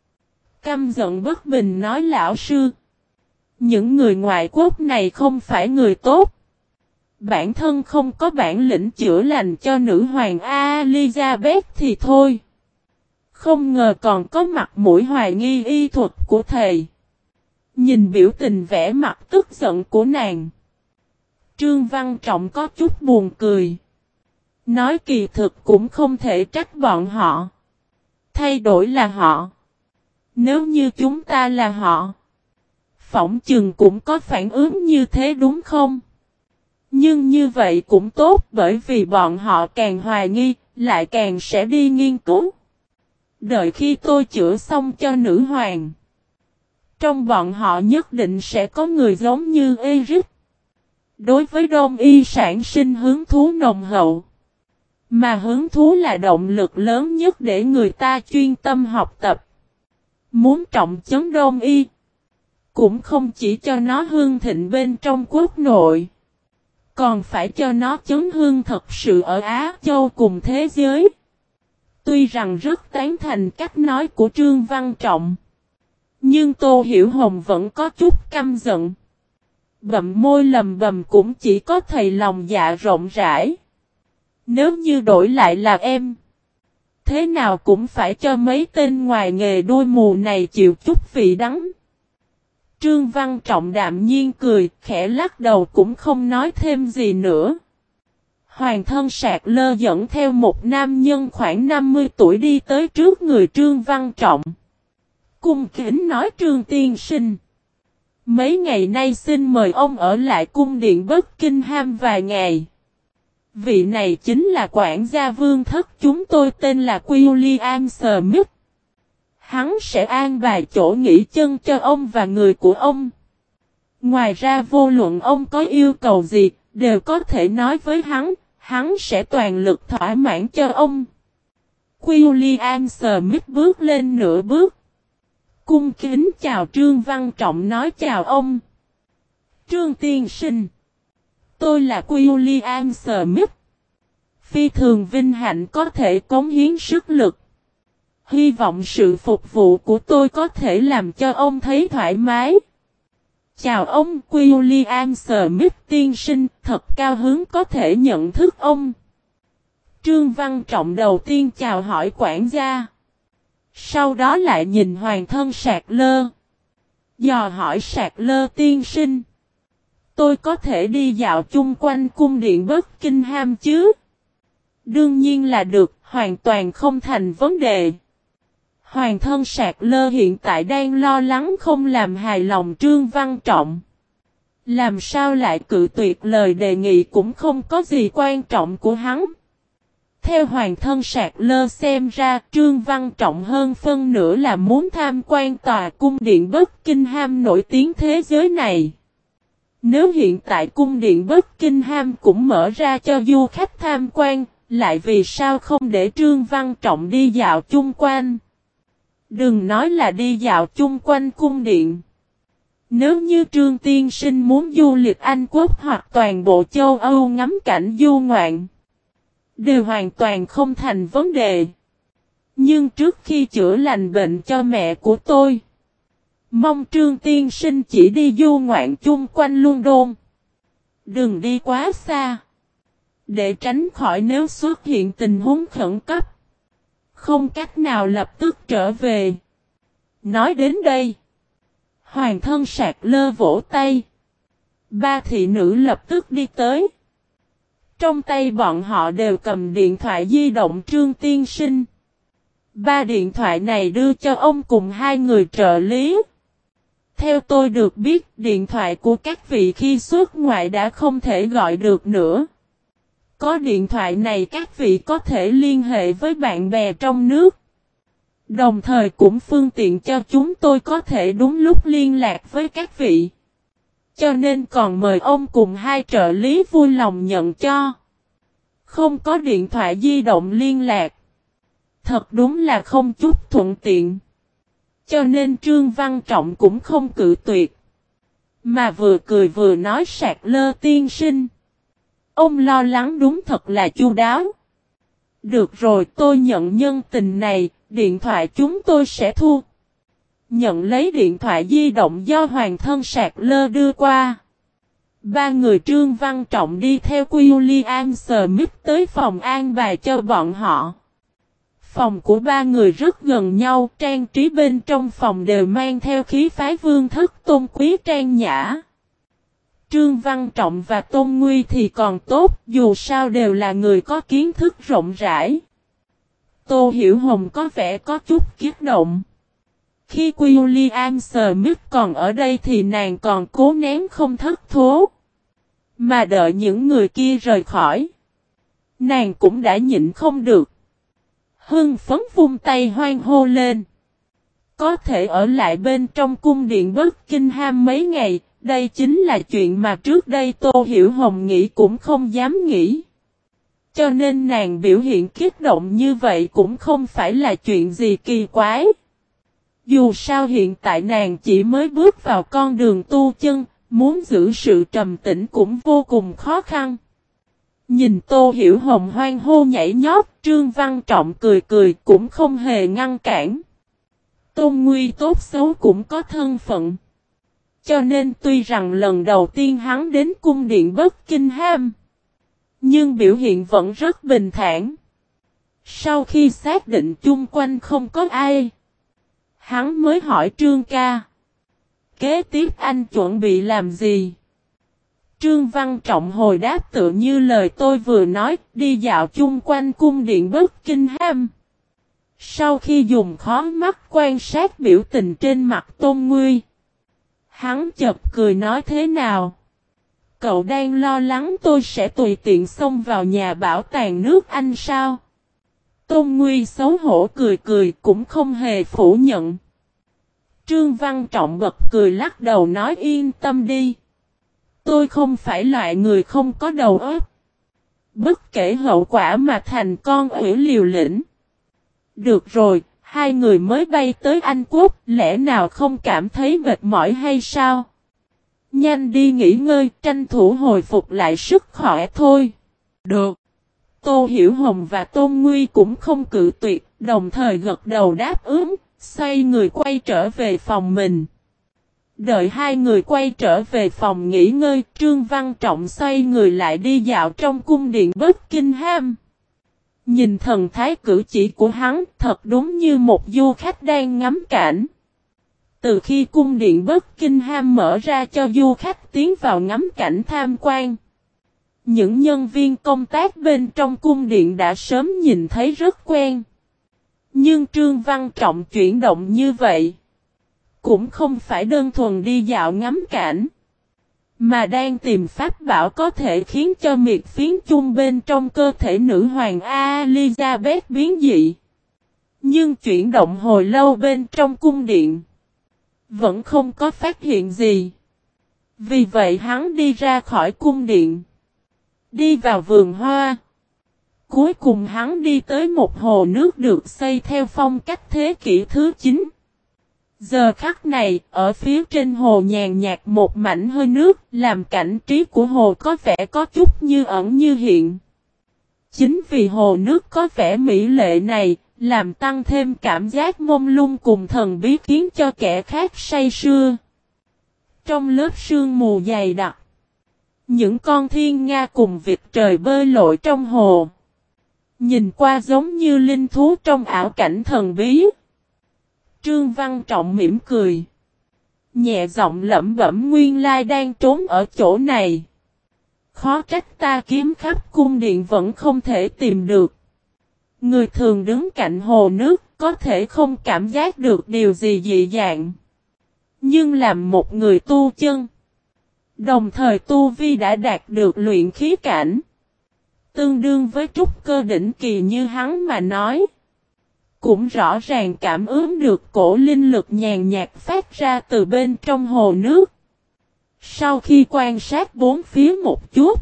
Căm giận bất bình nói lão sư. Những người ngoại quốc này không phải người tốt. Bản thân không có bản lĩnh chữa lành cho nữ hoàng Elizabeth thì thôi. Không ngờ còn có mặt mũi hoài nghi y thuật của thầy. Nhìn biểu tình vẻ mặt tức giận của nàng. Trương Văn Trọng có chút buồn cười. Nói kỳ thực cũng không thể trách bọn họ. Thay đổi là họ. Nếu như chúng ta là họ, phỏng chừng cũng có phản ứng như thế đúng không? Nhưng như vậy cũng tốt bởi vì bọn họ càng hoài nghi, lại càng sẽ đi nghiên cứu. Đợi khi tôi chữa xong cho nữ hoàng, trong bọn họ nhất định sẽ có người giống như Eric. Đối với Đông Y sản sinh hứng thú nồng hậu. Mà hứng thú là động lực lớn nhất để người ta chuyên tâm học tập. Muốn trọng chấn Đông Y, cũng không chỉ cho nó hương thịnh bên trong quốc nội, còn phải cho nó chấn hương thật sự ở Á Châu cùng thế giới. Tuy rằng rất tán thành cách nói của Trương Văn Trọng, nhưng Tô Hiểu Hồng vẫn có chút căm giận. Bậm môi lầm bầm cũng chỉ có thầy lòng dạ rộng rãi. Nếu như đổi lại là em, thế nào cũng phải cho mấy tên ngoài nghề đôi mù này chịu chút vị đắng. Trương Văn Trọng đạm nhiên cười, khẽ lắc đầu cũng không nói thêm gì nữa. Hoàng thân Sạc Lơ dẫn theo một nam nhân khoảng năm mươi tuổi đi tới trước người Trương Văn Trọng. Cung kính nói Trương tiên sinh. Mấy ngày nay xin mời ông ở lại cung điện Buckingham vài ngày. Vị này chính là quản gia vương thất chúng tôi tên là William Smith. Hắn sẽ an bài chỗ nghỉ chân cho ông và người của ông. Ngoài ra vô luận ông có yêu cầu gì, đều có thể nói với hắn, hắn sẽ toàn lực thỏa mãn cho ông. William Smith bước lên nửa bước. Cung kính chào Trương Văn Trọng nói chào ông. Trương tiên sinh. Tôi là William Smith. Phi thường vinh hạnh có thể cống hiến sức lực. Hy vọng sự phục vụ của tôi có thể làm cho ông thấy thoải mái. Chào ông William Smith tiên sinh, thật cao hứng có thể nhận thức ông. Trương Văn Trọng đầu tiên chào hỏi quản gia. Sau đó lại nhìn hoàng thân Sạc Lơ. Dò hỏi Sạc Lơ tiên sinh. Tôi có thể đi dạo chung quanh cung điện Buckingham chứ? Đương nhiên là được, hoàn toàn không thành vấn đề. Hoàng thân Sạc Lơ hiện tại đang lo lắng không làm hài lòng Trương Văn Trọng. Làm sao lại cự tuyệt lời đề nghị cũng không có gì quan trọng của hắn. Theo Hoàng thân Sạc Lơ xem ra Trương Văn Trọng hơn phân nửa là muốn tham quan tòa cung điện Buckingham nổi tiếng thế giới này. Nếu hiện tại cung điện Buckingham cũng mở ra cho du khách tham quan, lại vì sao không để Trương Văn Trọng đi dạo chung quanh? Đừng nói là đi dạo chung quanh cung điện. Nếu như Trương tiên sinh muốn du lịch Anh Quốc hoặc toàn bộ châu Âu ngắm cảnh du ngoạn, đều hoàn toàn không thành vấn đề. Nhưng trước khi chữa lành bệnh cho mẹ của tôi, mong Trương tiên sinh chỉ đi du ngoạn chung quanh London. Đừng đi quá xa. Để tránh khỏi nếu xuất hiện tình huống khẩn cấp, không cách nào lập tức trở về. Nói đến đây, hoàng thân Sạc Lơ vỗ tay. Ba thị nữ lập tức đi tới. Trong tay bọn họ đều cầm điện thoại di động Trương tiên sinh. Ba điện thoại này đưa cho ông cùng hai người trợ lý. Theo tôi được biết, điện thoại của các vị khi xuất ngoại đã không thể gọi được nữa. Có điện thoại này các vị có thể liên hệ với bạn bè trong nước. Đồng thời cũng phương tiện cho chúng tôi có thể đúng lúc liên lạc với các vị. Cho nên còn mời ông cùng hai trợ lý vui lòng nhận cho. Không có điện thoại di động liên lạc. Thật đúng là không chút thuận tiện. Cho nên Trương Văn Trọng cũng không cự tuyệt. Mà vừa cười vừa nói Sạc Lơ tiên sinh. Ông lo lắng đúng thật là chu đáo. Được rồi, tôi nhận nhân tình này, điện thoại chúng tôi sẽ thu. Nhận lấy điện thoại di động do hoàng thân Sạc Lơ đưa qua. Ba người Trương Văn Trọng đi theo William Smith tới phòng an bài cho bọn họ. Phòng của ba người rất gần nhau, trang trí bên trong phòng đều mang theo khí phái vương thất tôn quý trang nhã. Trương Văn Trọng và Tôn Nguy thì còn tốt, dù sao đều là người có kiến thức rộng rãi. Tô Hiểu Hồng có vẻ có chút kích động. Khi William Smith còn ở đây thì nàng còn cố nén không thất thố. Mà đợi những người kia rời khỏi. Nàng cũng đã nhịn không được. Hưng phấn vung tay hoan hô lên. Có thể ở lại bên trong cung điện Buckingham mấy ngày, đây chính là chuyện mà trước đây Tô Hiểu Hồng nghĩ cũng không dám nghĩ. Cho nên nàng biểu hiện kích động như vậy cũng không phải là chuyện gì kỳ quái. Dù sao hiện tại nàng chỉ mới bước vào con đường tu chân, muốn giữ sự trầm tĩnh cũng vô cùng khó khăn. Nhìn Tô Hiểu Hồng hoan hô nhảy nhót, Trương Văn Trọng cười cười cũng không hề ngăn cản. Tôn Nguy tốt xấu cũng có thân phận. Cho nên tuy rằng lần đầu tiên hắn đến cung điện Buckingham, nhưng biểu hiện vẫn rất bình thản. Sau khi xác định chung quanh không có ai, hắn mới hỏi Trương ca. Kế tiếp anh chuẩn bị làm gì? Trương Văn Trọng hồi đáp tựa như lời tôi vừa nói, đi dạo chung quanh cung điện Buckingham. Sau khi dùng khó mắt quan sát biểu tình trên mặt Tôn Nguy, hắn chợt cười nói thế nào? Cậu đang lo lắng tôi sẽ tùy tiện xông vào nhà bảo tàng nước Anh sao? Tôn Nguy xấu hổ cười cười cũng không hề phủ nhận. Trương Văn Trọng bật cười lắc đầu nói yên tâm đi. Tôi không phải loại người không có đầu óc. Bất kể hậu quả mà thành con ủy liều lĩnh. Được rồi, hai người mới bay tới Anh Quốc, lẽ nào không cảm thấy mệt mỏi hay sao? Nhanh đi nghỉ ngơi, tranh thủ hồi phục lại sức khỏe thôi. Được. Tô Hiểu Hồng và Tôn Nguy cũng không cự tuyệt, đồng thời gật đầu đáp ứng, xoay người quay trở về phòng mình. Đợi hai người quay trở về phòng nghỉ ngơi, Trương Văn Trọng xoay người lại đi dạo trong cung điện Buckingham. Nhìn thần thái cử chỉ của hắn thật đúng như một du khách đang ngắm cảnh. Từ khi cung điện Buckingham mở ra cho du khách tiến vào ngắm cảnh tham quan, những nhân viên công tác bên trong cung điện đã sớm nhìn thấy rất quen. Nhưng Trương Văn Trọng chuyển động như vậy, cũng không phải đơn thuần đi dạo ngắm cảnh, mà đang tìm pháp bảo có thể khiến cho miệt phiến chung bên trong cơ thể nữ hoàng Elizabeth biến dị. Nhưng chuyển động hồi lâu bên trong cung điện, vẫn không có phát hiện gì. Vì vậy hắn đi ra khỏi cung điện, đi vào vườn hoa. Cuối cùng hắn đi tới một hồ nước được xây theo phong cách thế kỷ thứ chín. Giờ khắc này, ở phía trên hồ nhàn nhạt một mảnh hơi nước, làm cảnh trí của hồ có vẻ có chút như ẩn như hiện. Chính vì hồ nước có vẻ mỹ lệ này, làm tăng thêm cảm giác mông lung cùng thần bí khiến cho kẻ khác say sưa. Trong lớp sương mù dày đặc, những con thiên nga cùng vịt trời bơi lội trong hồ. Nhìn qua giống như linh thú trong ảo cảnh thần bí. Trương Văn Trọng mỉm cười. Nhẹ giọng lẩm bẩm nguyên lai đang trốn ở chỗ này. Khó trách ta kiếm khắp cung điện vẫn không thể tìm được. Người thường đứng cạnh hồ nước có thể không cảm giác được điều gì dị dạng. Nhưng làm một người tu chân, đồng thời tu vi đã đạt được luyện khí cảnh, tương đương với trúc cơ đỉnh kỳ như hắn mà nói, cũng rõ ràng cảm ứng được cổ linh lực nhàn nhạt phát ra từ bên trong hồ nước. Sau khi quan sát bốn phía một chút,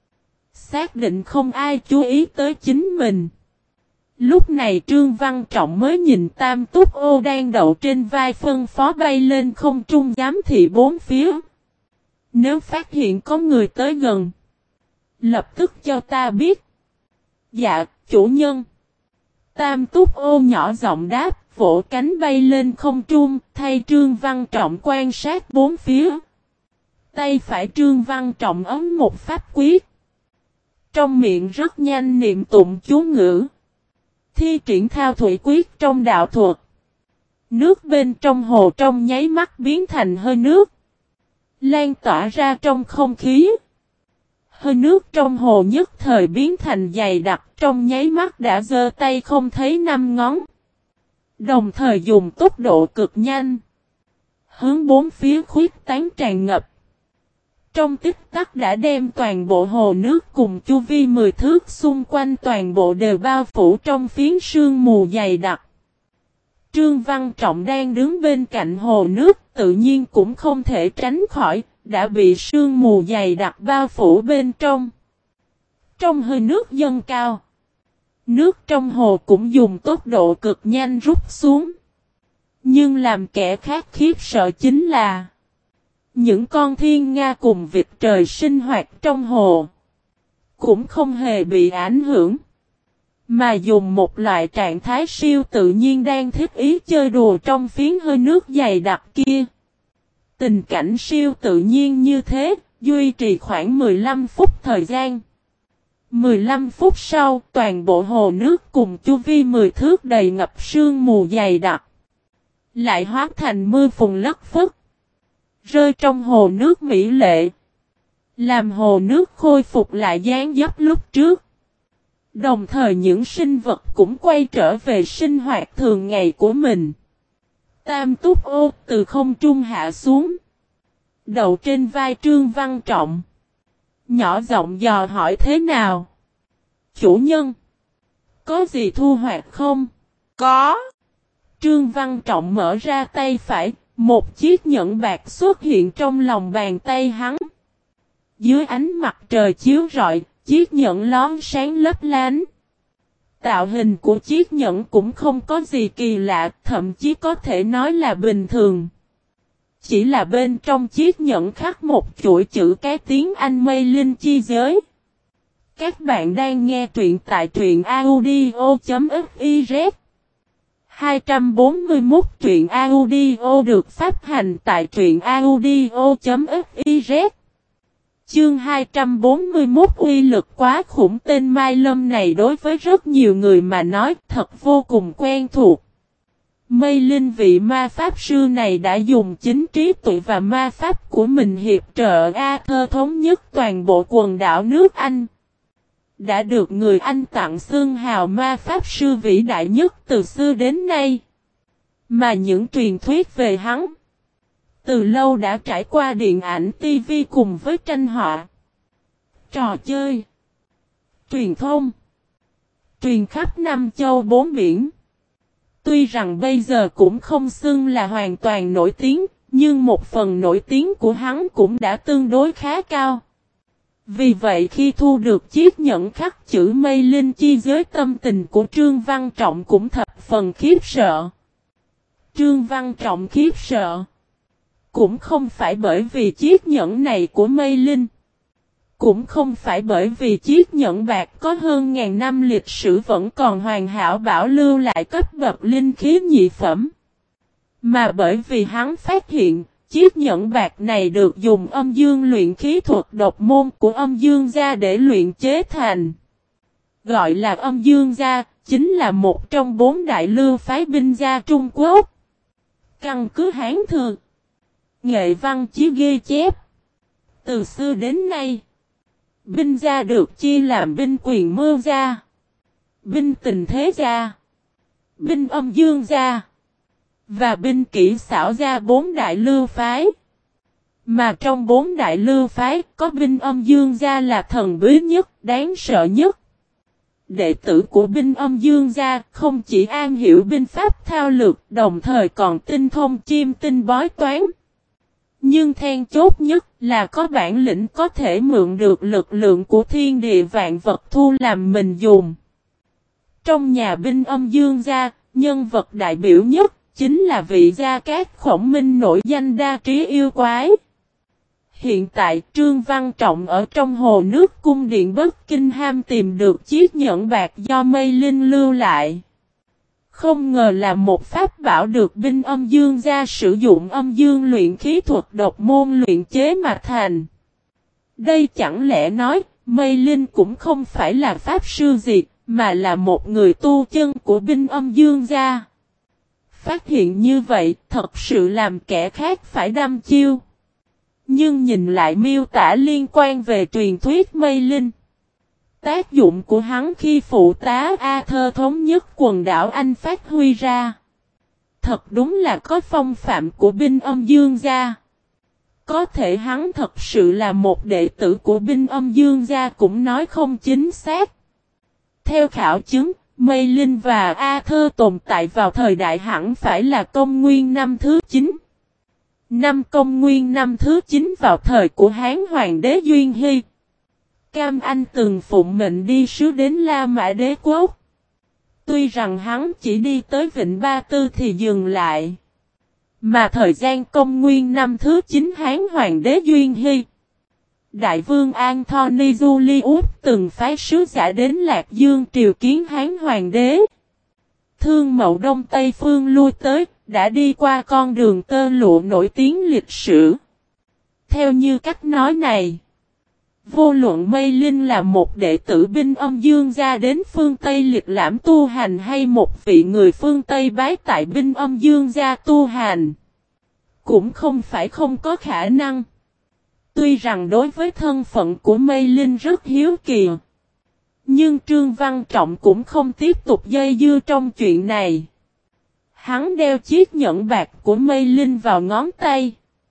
xác định không ai chú ý tới chính mình. Lúc này Trương Văn Trọng mới nhìn Tam Túc Ô đang đậu trên vai phân phó bay lên không trung giám thị bốn phía. Nếu phát hiện có người tới gần, lập tức cho ta biết. Dạ, chủ nhân. Tam Túc Ô nhỏ giọng đáp, vỗ cánh bay lên không trung, thay Trương Văn Trọng quan sát bốn phía. Tay phải Trương Văn Trọng ấn một pháp quyết. Trong miệng rất nhanh niệm tụng chú ngữ. Thi triển thao thủy quyết trong đạo thuật. Nước bên trong hồ trong nháy mắt biến thành hơi nước. lan tỏa ra trong không khí. Hơi nước trong hồ nhất thời biến thành dày đặc, trong nháy mắt đã giơ tay không thấy năm ngón. Đồng thời dùng tốc độ cực nhanh, hướng bốn phía khuyết tán tràn ngập. Trong tích tắc đã đem toàn bộ hồ nước cùng chu vi mười thước xung quanh toàn bộ đều bao phủ trong phiến sương mù dày đặc. Trương Văn Trọng đang đứng bên cạnh hồ nước, tự nhiên cũng không thể tránh khỏi, đã bị sương mù dày đặc bao phủ bên trong. Trong hơi nước dâng cao, nước trong hồ cũng dùng tốc độ cực nhanh rút xuống. Nhưng làm kẻ khác khiếp sợ chính là những con thiên nga cùng vịt trời sinh hoạt trong hồ cũng không hề bị ảnh hưởng, mà dùng một loại trạng thái siêu tự nhiên đang thích ý chơi đùa trong phiến hơi nước dày đặc kia. Tình cảnh siêu tự nhiên như thế, duy trì khoảng mười lăm phút thời gian. mười lăm phút sau, toàn bộ hồ nước cùng chu vi mười thước đầy ngập sương mù dày đặc, lại hóa thành mưa phùn lất phất, rơi trong hồ nước mỹ lệ, làm hồ nước khôi phục lại dáng dấp lúc trước. Đồng thời những sinh vật cũng quay trở về sinh hoạt thường ngày của mình. Tam túc ô từ không trung hạ xuống, đậu trên vai Trương Văn Trọng, nhỏ giọng dò hỏi thế nào. Chủ nhân, có gì thu hoạch không? Có. Trương Văn Trọng mở ra tay phải, một chiếc nhẫn bạc xuất hiện trong lòng bàn tay hắn. Dưới ánh mặt trời chiếu rọi, chiếc nhẫn lón sáng lấp lánh. Tạo hình của chiếc nhẫn cũng không có gì kỳ lạ, thậm chí có thể nói là bình thường. Chỉ là bên trong chiếc nhẫn khắc một chuỗi chữ cái tiếng Anh Mây Linh chi giới. Các bạn đang nghe truyện tại truyện audio.fiz. hai trăm bốn mươi mốt truyện audio được phát hành tại truyện audio.fiz. Chương hai trăm bốn mươi mốt uy lực quá khủng. Tên Mai Lâm này đối với rất nhiều người mà nói thật vô cùng quen thuộc. Mây Linh vị ma pháp sư này đã dùng chính trí tuệ và ma pháp của mình hiệp trợ Arthur thống nhất toàn bộ quần đảo nước Anh. Đã được người Anh tặng xưng hào ma pháp sư vĩ đại nhất từ xưa đến nay. Mà những truyền thuyết về hắn từ lâu đã trải qua điện ảnh ti vi cùng với tranh họa, trò chơi, truyền thông, truyền khắp năm châu bốn biển. Tuy rằng bây giờ cũng không xưng là hoàn toàn nổi tiếng, nhưng một phần nổi tiếng của hắn cũng đã tương đối khá cao. Vì vậy khi thu được chiếc nhẫn khắc chữ Mây Linh chi giới, tâm tình của Trương Văn Trọng cũng thập phần khiếp sợ. Trương Văn Trọng khiếp sợ cũng không phải bởi vì chiếc nhẫn này của Mây Linh, cũng không phải bởi vì chiếc nhẫn bạc có hơn ngàn năm lịch sử vẫn còn hoàn hảo bảo lưu lại cấp bậc linh khí nhị phẩm, mà bởi vì hắn phát hiện chiếc nhẫn bạc này được dùng âm dương luyện khí thuật độc môn của âm dương gia để luyện chế thành. Gọi là âm dương gia, chính là một trong bốn đại lưu phái binh gia Trung Quốc. Căn cứ Hán Thư, Nghệ Văn Chí ghi chép, từ xưa đến nay, binh gia được chia làm binh quyền mưu gia, binh tình thế gia, binh âm dương gia và binh kỹ xảo gia, bốn đại lưu phái. Mà trong bốn đại lưu phái có binh âm dương gia là thần bí nhất, đáng sợ nhất. Đệ tử của binh âm dương gia không chỉ am hiểu binh pháp thao lược, đồng thời còn tinh thông chiêm tinh bói toán. Nhưng then chốt nhất là có bản lĩnh có thể mượn được lực lượng của thiên địa vạn vật thu làm mình dùng. Trong nhà binh âm dương gia, nhân vật đại biểu nhất chính là vị Gia Cát Khổng Minh nổi danh đa trí yêu quái. Hiện tại Trương Văn Trọng ở trong hồ nước cung điện Bất Kinh Ham tìm được chiếc nhẫn bạc do Mây Linh lưu lại. Không ngờ là một pháp bảo được binh âm dương gia sử dụng âm dương luyện khí thuật độc môn luyện chế mà thành. Đây chẳng lẽ nói Mây Linh cũng không phải là pháp sư gì, mà là một người tu chân của binh âm dương gia. Phát hiện như vậy thật sự làm kẻ khác phải đăm chiêu. Nhưng nhìn lại miêu tả liên quan về truyền thuyết mây linh. Tác dụng của hắn khi phụ tá Arthur thống nhất quần đảo Anh phát huy ra. Thật đúng là có phong phạm của binh âm dương gia. Có thể hắn thật sự là một đệ tử của binh âm dương gia cũng nói không chính xác. Theo khảo chứng, Mây Linh và Arthur tồn tại vào thời đại hẳn phải là công nguyên năm thứ chín. Năm công nguyên năm thứ chín vào thời của Hán Hoàng đế Duyên Hy. Cam Anh từng phụng mệnh đi sứ đến La Mã Đế Quốc. Tuy rằng hắn chỉ đi tới Vịnh Ba Tư thì dừng lại. Mà thời gian công nguyên năm thứ chín Hán Hoàng đế Duyên Hy. Đại vương Anthony Julius từng phái sứ giả đến Lạc Dương triều kiến Hán Hoàng đế. Thương Mậu Đông Tây Phương lui tới, đã đi qua con đường tơ lụa nổi tiếng lịch sử. Theo như cách nói này, vô luận Mây Linh là một đệ tử binh âm dương gia đến phương Tây liệt lãm tu hành hay một vị người phương Tây bái tại binh âm dương gia tu hành, cũng không phải không có khả năng. Tuy rằng đối với thân phận của Mây Linh rất hiếu kỳ, nhưng Trương Văn Trọng cũng không tiếp tục dây dưa trong chuyện này. Hắn đeo chiếc nhẫn bạc của Mây Linh vào ngón tay,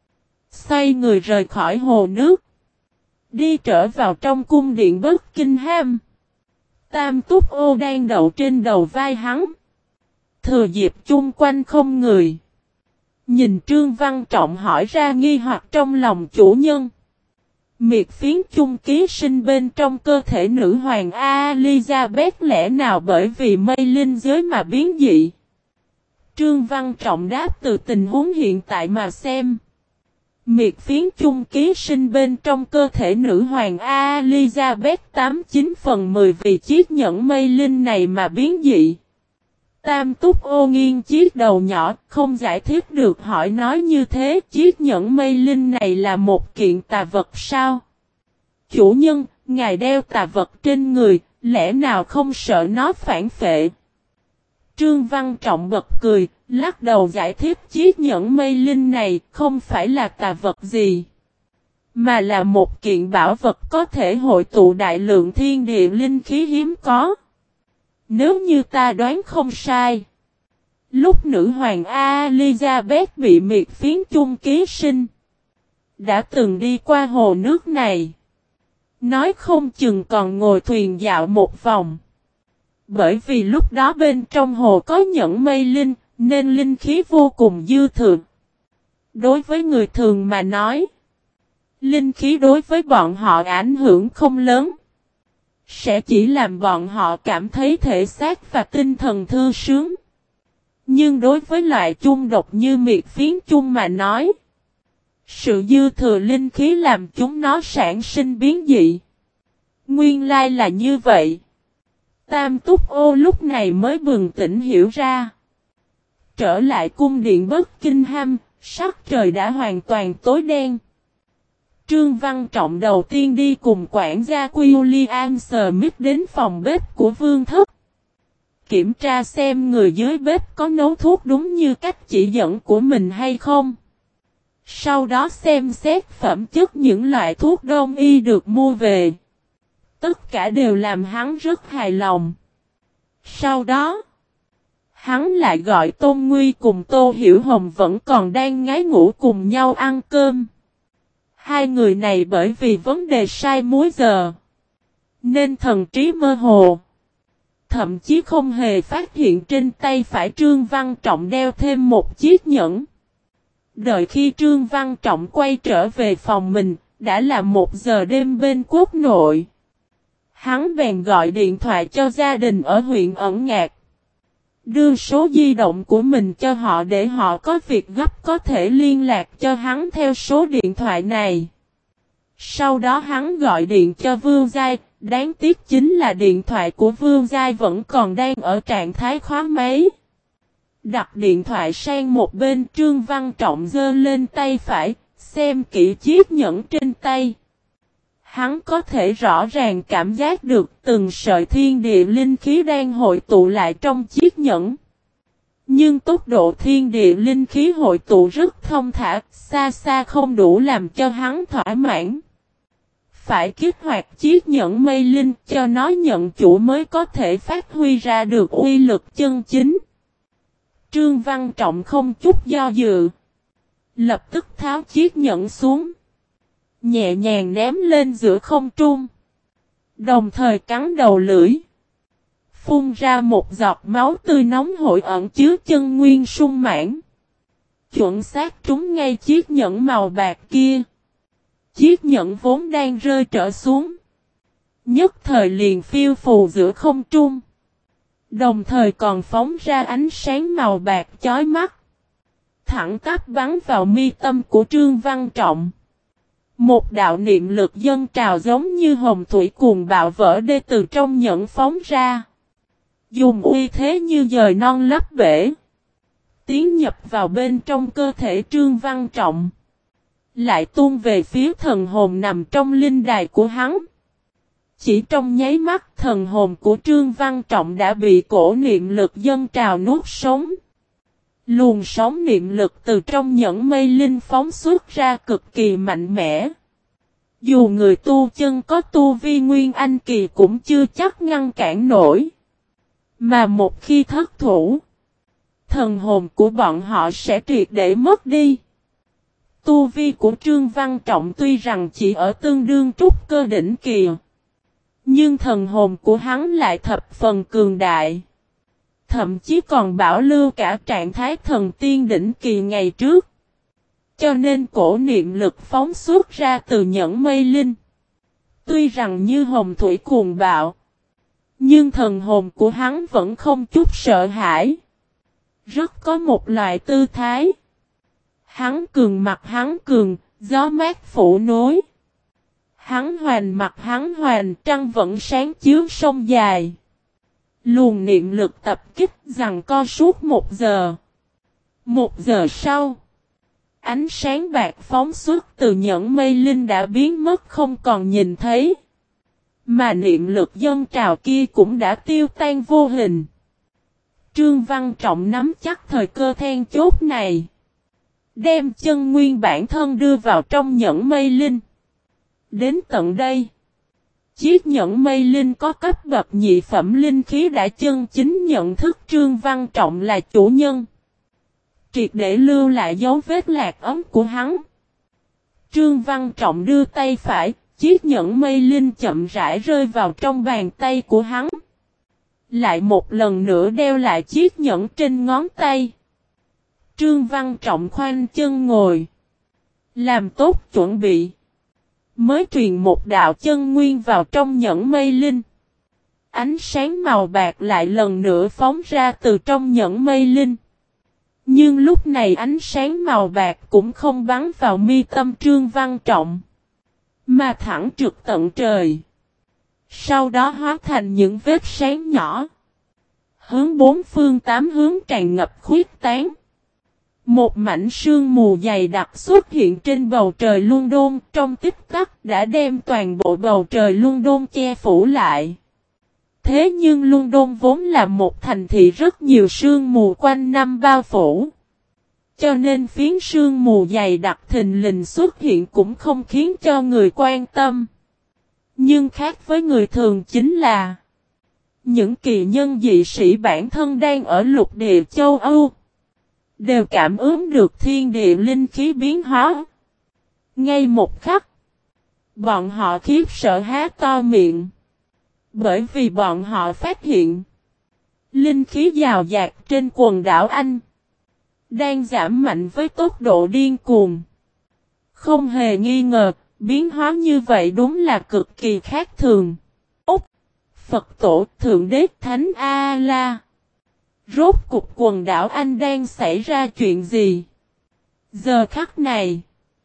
xoay người rời khỏi hồ nước, đi trở vào trong cung điện Buckingham. Tam Túc Ô đang đậu trên đầu vai hắn. Thừa dịp chung quanh không người, nhìn Trương Văn Trọng hỏi ra nghi hoặc trong lòng chủ nhân. Miệt phiến chung ký sinh bên trong cơ thể nữ hoàng Elizabeth lẽ nào bởi vì Mây Linh giới mà biến dị? Trương Văn Trọng đáp từ tình huống hiện tại mà xem. Miệt phiến chung ký sinh bên trong cơ thể nữ hoàng Elizabeth tám chín phần mười vì chiếc nhẫn Mây Linh này mà biến dị. Tam Túc Ô nghiêng chiếc đầu nhỏ, không giải thích được hỏi nói như thế, chiếc nhẫn Mây Linh này là một kiện tà vật sao? Chủ nhân, ngài đeo tà vật trên người, lẽ nào không sợ nó phản phệ? Trương Văn Trọng bật cười, lắc đầu giải thích chiếc nhẫn Mây Linh này không phải là tà vật gì, mà là một kiện bảo vật có thể hội tụ đại lượng thiên địa linh khí hiếm có. Nếu như ta đoán không sai, lúc nữ hoàng Elizabeth bị miệt phiến chung ký sinh, đã từng đi qua hồ nước này. Nói không chừng còn ngồi thuyền dạo một vòng. Bởi vì lúc đó bên trong hồ có nhẫn Mây Linh, nên linh khí vô cùng dư thừa. Đối với người thường mà nói, linh khí đối với bọn họ ảnh hưởng không lớn, sẽ chỉ làm bọn họ cảm thấy thể xác và tinh thần thư sướng. Nhưng đối với loại chung độc như miệt phiến chung mà nói, sự dư thừa linh khí làm chúng nó sản sinh biến dị. Nguyên lai là như vậy. Tam Túc Ô lúc này mới bừng tỉnh hiểu ra. Trở lại cung điện Buckingham, sắc trời đã hoàn toàn tối đen. Trương Văn Trọng đầu tiên đi cùng quản gia William Smith đến phòng bếp của vương thất. Kiểm tra xem người dưới bếp có nấu thuốc đúng như cách chỉ dẫn của mình hay không. Sau đó xem xét phẩm chất những loại thuốc đông y được mua về. Tất cả đều làm hắn rất hài lòng. Sau đó, hắn lại gọi Tôn Nguy cùng Tô Hiểu Hồng vẫn còn đang ngái ngủ cùng nhau ăn cơm. Hai người này bởi vì vấn đề sai múi giờ, nên thần trí mơ hồ. Thậm chí không hề phát hiện trên tay phải Trương Văn Trọng đeo thêm một chiếc nhẫn. Đợi khi Trương Văn Trọng quay trở về phòng mình, đã là một giờ đêm bên quốc nội. Hắn bèn gọi điện thoại cho gia đình ở huyện Ẩn Ngạc. Đưa số di động của mình cho họ để họ có việc gấp có thể liên lạc cho hắn theo số điện thoại này. Sau đó hắn gọi điện cho Vương Giai, đáng tiếc chính là điện thoại của Vương Giai vẫn còn đang ở trạng thái khóa máy. Đặt điện thoại sang một bên, Trương Văn Trọng giơ lên tay phải, xem kỹ chiếc nhẫn trên tay. Hắn có thể rõ ràng cảm giác được từng sợi thiên địa linh khí đang hội tụ lại trong chiếc nhẫn. Nhưng tốc độ thiên địa linh khí hội tụ rất thông thả, xa xa không đủ làm cho hắn thỏa mãn. Phải kích hoạt chiếc nhẫn mây linh cho nó nhận chủ mới có thể phát huy ra được uy lực chân chính. Trương Văn Trọng không chút do dự. Lập tức tháo chiếc nhẫn xuống. Nhẹ nhàng ném lên giữa không trung. Đồng thời cắn đầu lưỡi. Phun ra một giọt máu tươi nóng hổi ẩn chứa chân nguyên sung mãn. Chuẩn xác trúng ngay chiếc nhẫn màu bạc kia. Chiếc nhẫn vốn đang rơi trở xuống. Nhất thời liền phiêu phù giữa không trung. Đồng thời còn phóng ra ánh sáng màu bạc chói mắt. Thẳng tắp bắn vào mi tâm của Trương Văn Trọng. Một đạo niệm lực dâng trào giống như hồng thủy cuồng bạo vỡ đê từ trong nhẫn phóng ra. Dùng uy thế như dời non lấp bể. Tiến nhập vào bên trong cơ thể Trương Văn Trọng. Lại tuôn về phía thần hồn nằm trong linh đài của hắn. Chỉ trong nháy mắt thần hồn của Trương Văn Trọng đã bị cổ niệm lực dâng trào nuốt sống. Luồng sóng niệm lực từ trong nhẫn mây linh phóng xuất ra cực kỳ mạnh mẽ. Dù người tu chân có tu vi nguyên anh kỳ cũng chưa chắc ngăn cản nổi. Mà một khi thất thủ, thần hồn của bọn họ sẽ triệt để mất đi. Tu vi của Trương Văn Trọng tuy rằng chỉ ở tương đương trúc cơ đỉnh kỳ, nhưng thần hồn của hắn lại thập phần cường đại. Thậm chí còn bảo lưu cả trạng thái thần tiên đỉnh kỳ ngày trước. Cho nên cổ niệm lực phóng xuất ra từ nhẫn mây linh. Tuy rằng như hồng thủy cuồng bạo, nhưng thần hồn của hắn vẫn không chút sợ hãi. Rất có một loại tư thái. Hắn cường mặt hắn cường, gió mát phủ nối. Hắn hoành mặt hắn hoành, trăng vẫn sáng chiếu sông dài. Luồng niệm lực tập kích giằng co suốt một giờ. Một giờ sau, ánh sáng bạc phóng xuất từ nhẫn mây linh đã biến mất không còn nhìn thấy. Mà niệm lực dâng trào kia cũng đã tiêu tan vô hình. Trương Văn Trọng nắm chắc thời cơ then chốt này. Đem chân nguyên bản thân đưa vào trong nhẫn mây linh. Đến tận đây, chiếc nhẫn mây linh có cấp bậc nhị phẩm linh khí đã chân chính nhận thức Trương Văn Trọng là chủ nhân. Triệt để lưu lại dấu vết lạc ấm của hắn. Trương Văn Trọng đưa tay phải, chiếc nhẫn mây linh chậm rãi rơi vào trong bàn tay của hắn. Lại một lần nữa đeo lại chiếc nhẫn trên ngón tay. Trương Văn Trọng khoanh chân ngồi. Làm tốt chuẩn bị. Mới truyền một đạo chân nguyên vào trong nhẫn mây linh. Ánh sáng màu bạc lại lần nữa phóng ra từ trong nhẫn mây linh. Nhưng lúc này ánh sáng màu bạc cũng không bắn vào mi tâm Trương Văn Trọng. Mà thẳng trực tận trời. Sau đó hóa thành những vết sáng nhỏ. Hướng bốn phương tám hướng tràn ngập khuyết tán. Một mảnh sương mù dày đặc xuất hiện trên bầu trời Luân Đôn, trong tích tắc đã đem toàn bộ bầu trời Luân Đôn che phủ lại. Thế nhưng Luân Đôn vốn là một thành thị rất nhiều sương mù quanh năm bao phủ. Cho nên phiến sương mù dày đặc thình lình xuất hiện cũng không khiến cho người quan tâm. Nhưng khác với người thường chính là những kỳ nhân dị sĩ bản thân đang ở lục địa châu Âu đều cảm ứng được thiên địa linh khí biến hóa. Ngay một khắc, bọn họ khiếp sợ há to miệng. Bởi vì bọn họ phát hiện linh khí dào dạt trên quần đảo Anh đang giảm mạnh với tốc độ điên cuồng. Không hề nghi ngờ, biến hóa như vậy đúng là cực kỳ khác thường. Úc, Phật tổ, Thượng Đế, Thánh A-la. Rốt cục quần đảo Anh đang xảy ra chuyện gì? Giờ khắc này,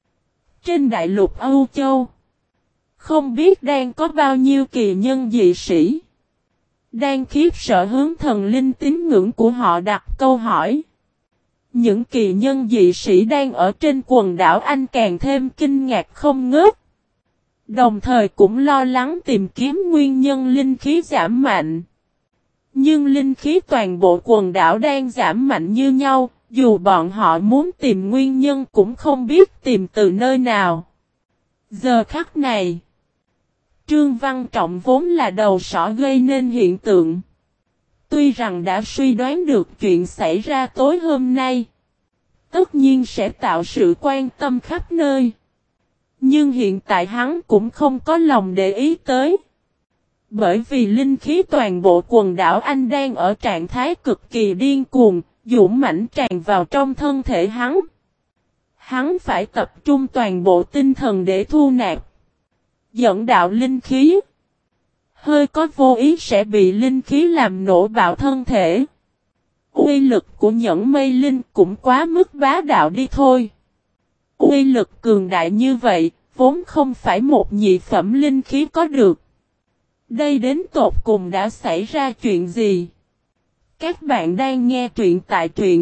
trên đại lục Âu Châu, không biết đang có bao nhiêu kỳ nhân dị sĩ đang khiếp sợ hướng thần linh tín ngưỡng của họ đặt câu hỏi. Những kỳ nhân dị sĩ đang ở trên quần đảo Anh càng thêm kinh ngạc không ngớt. Đồng thời cũng lo lắng tìm kiếm nguyên nhân linh khí giảm mạnh. Nhưng linh khí toàn bộ quần đảo đang giảm mạnh như nhau, dù bọn họ muốn tìm nguyên nhân cũng không biết tìm từ nơi nào. Giờ khắc này, Trương Văn Trọng vốn là đầu sỏ gây nên hiện tượng. Tuy rằng đã suy đoán được chuyện xảy ra tối hôm nay, tất nhiên sẽ tạo sự quan tâm khắp nơi. Nhưng hiện tại hắn cũng không có lòng để ý tới. Bởi vì linh khí toàn bộ quần đảo Anh đang ở trạng thái cực kỳ điên cuồng, dũng mãnh tràn vào trong thân thể hắn. Hắn phải tập trung toàn bộ tinh thần để thu nạp, dẫn đạo linh khí. Hơi có vô ý sẽ bị linh khí làm nổ bạo thân thể. Uy lực của nhẫn mây linh cũng quá mức bá đạo đi thôi. Uy lực cường đại như vậy, vốn không phải một nhị phẩm linh khí có được. Đây đến tột cùng đã xảy ra chuyện gì? Các bạn đang nghe truyện tại truyện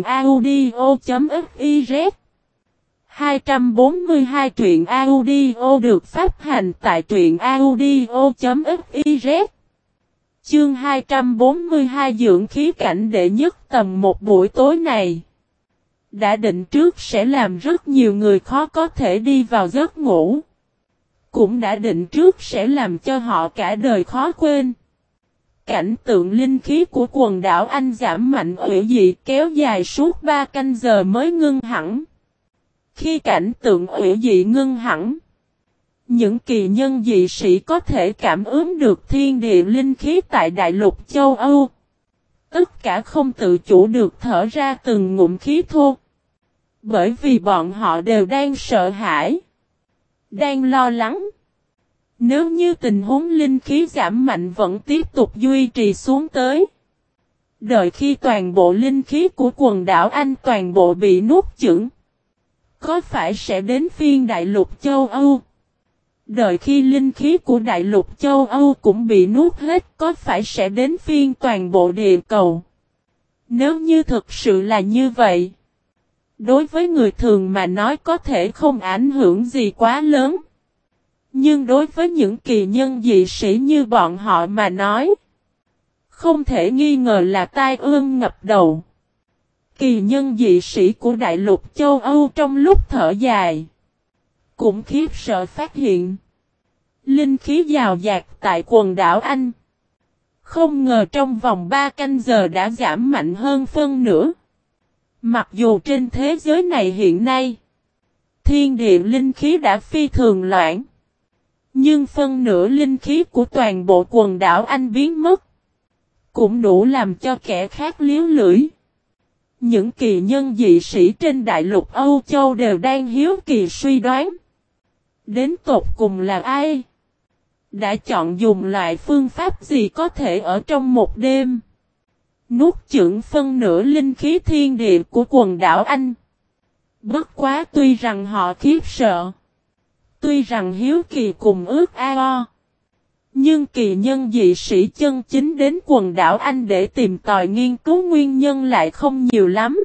audio.fiz. hai trăm bốn mươi hai truyện audio được phát hành tại truyện audio.fiz. Chương hai trăm bốn mươi hai dưỡng khí cảnh đệ nhất tầm một buổi tối này. Đã định trước sẽ làm rất nhiều người khó có thể đi vào giấc ngủ. Cũng đã định trước sẽ làm cho họ cả đời khó quên. Cảnh tượng linh khí của quần đảo Anh giảm mạnh ủy dị kéo dài suốt ba canh giờ mới ngưng hẳn. Khi cảnh tượng ủy dị ngưng hẳn, những kỳ nhân dị sĩ có thể cảm ứng được thiên địa linh khí tại đại lục châu Âu. Tất cả không tự chủ được thở ra từng ngụm khí thô. Bởi vì bọn họ đều đang sợ hãi, đang lo lắng. Nếu như tình huống linh khí giảm mạnh vẫn tiếp tục duy trì xuống tới, đợi khi toàn bộ linh khí của quần đảo Anh toàn bộ bị nuốt chửng, có phải sẽ đến phiên đại lục châu Âu? Đợi khi linh khí của đại lục châu Âu cũng bị nuốt hết, có phải sẽ đến phiên toàn bộ địa cầu? Nếu như thực sự là như vậy, đối với người thường mà nói có thể không ảnh hưởng gì quá lớn. Nhưng đối với những kỳ nhân dị sĩ như bọn họ mà nói, không thể nghi ngờ là tai ương ngập đầu. Kỳ nhân dị sĩ của đại lục châu Âu trong lúc thở dài, cũng khiếp sợ phát hiện linh khí giàu dạt tại quần đảo Anh. Không ngờ trong vòng ba canh giờ đã giảm mạnh hơn phân nửa. Mặc dù trên thế giới này hiện nay, thiên địa linh khí đã phi thường loãng, nhưng phân nửa linh khí của toàn bộ quần đảo Anh biến mất, cũng đủ làm cho kẻ khác liếu lưỡi. Những kỳ nhân dị sĩ trên đại lục Âu Châu đều đang hiếu kỳ suy đoán. Đến tột cùng là ai? Đã chọn dùng loại phương pháp gì có thể ở trong một đêm nuốt chửng phân nửa linh khí thiên địa của quần đảo Anh? Bất quá tuy rằng họ khiếp sợ, tuy rằng hiếu kỳ cùng ước ao, nhưng kỳ nhân dị sĩ chân chính đến quần đảo Anh để tìm tòi nghiên cứu nguyên nhân lại không nhiều lắm.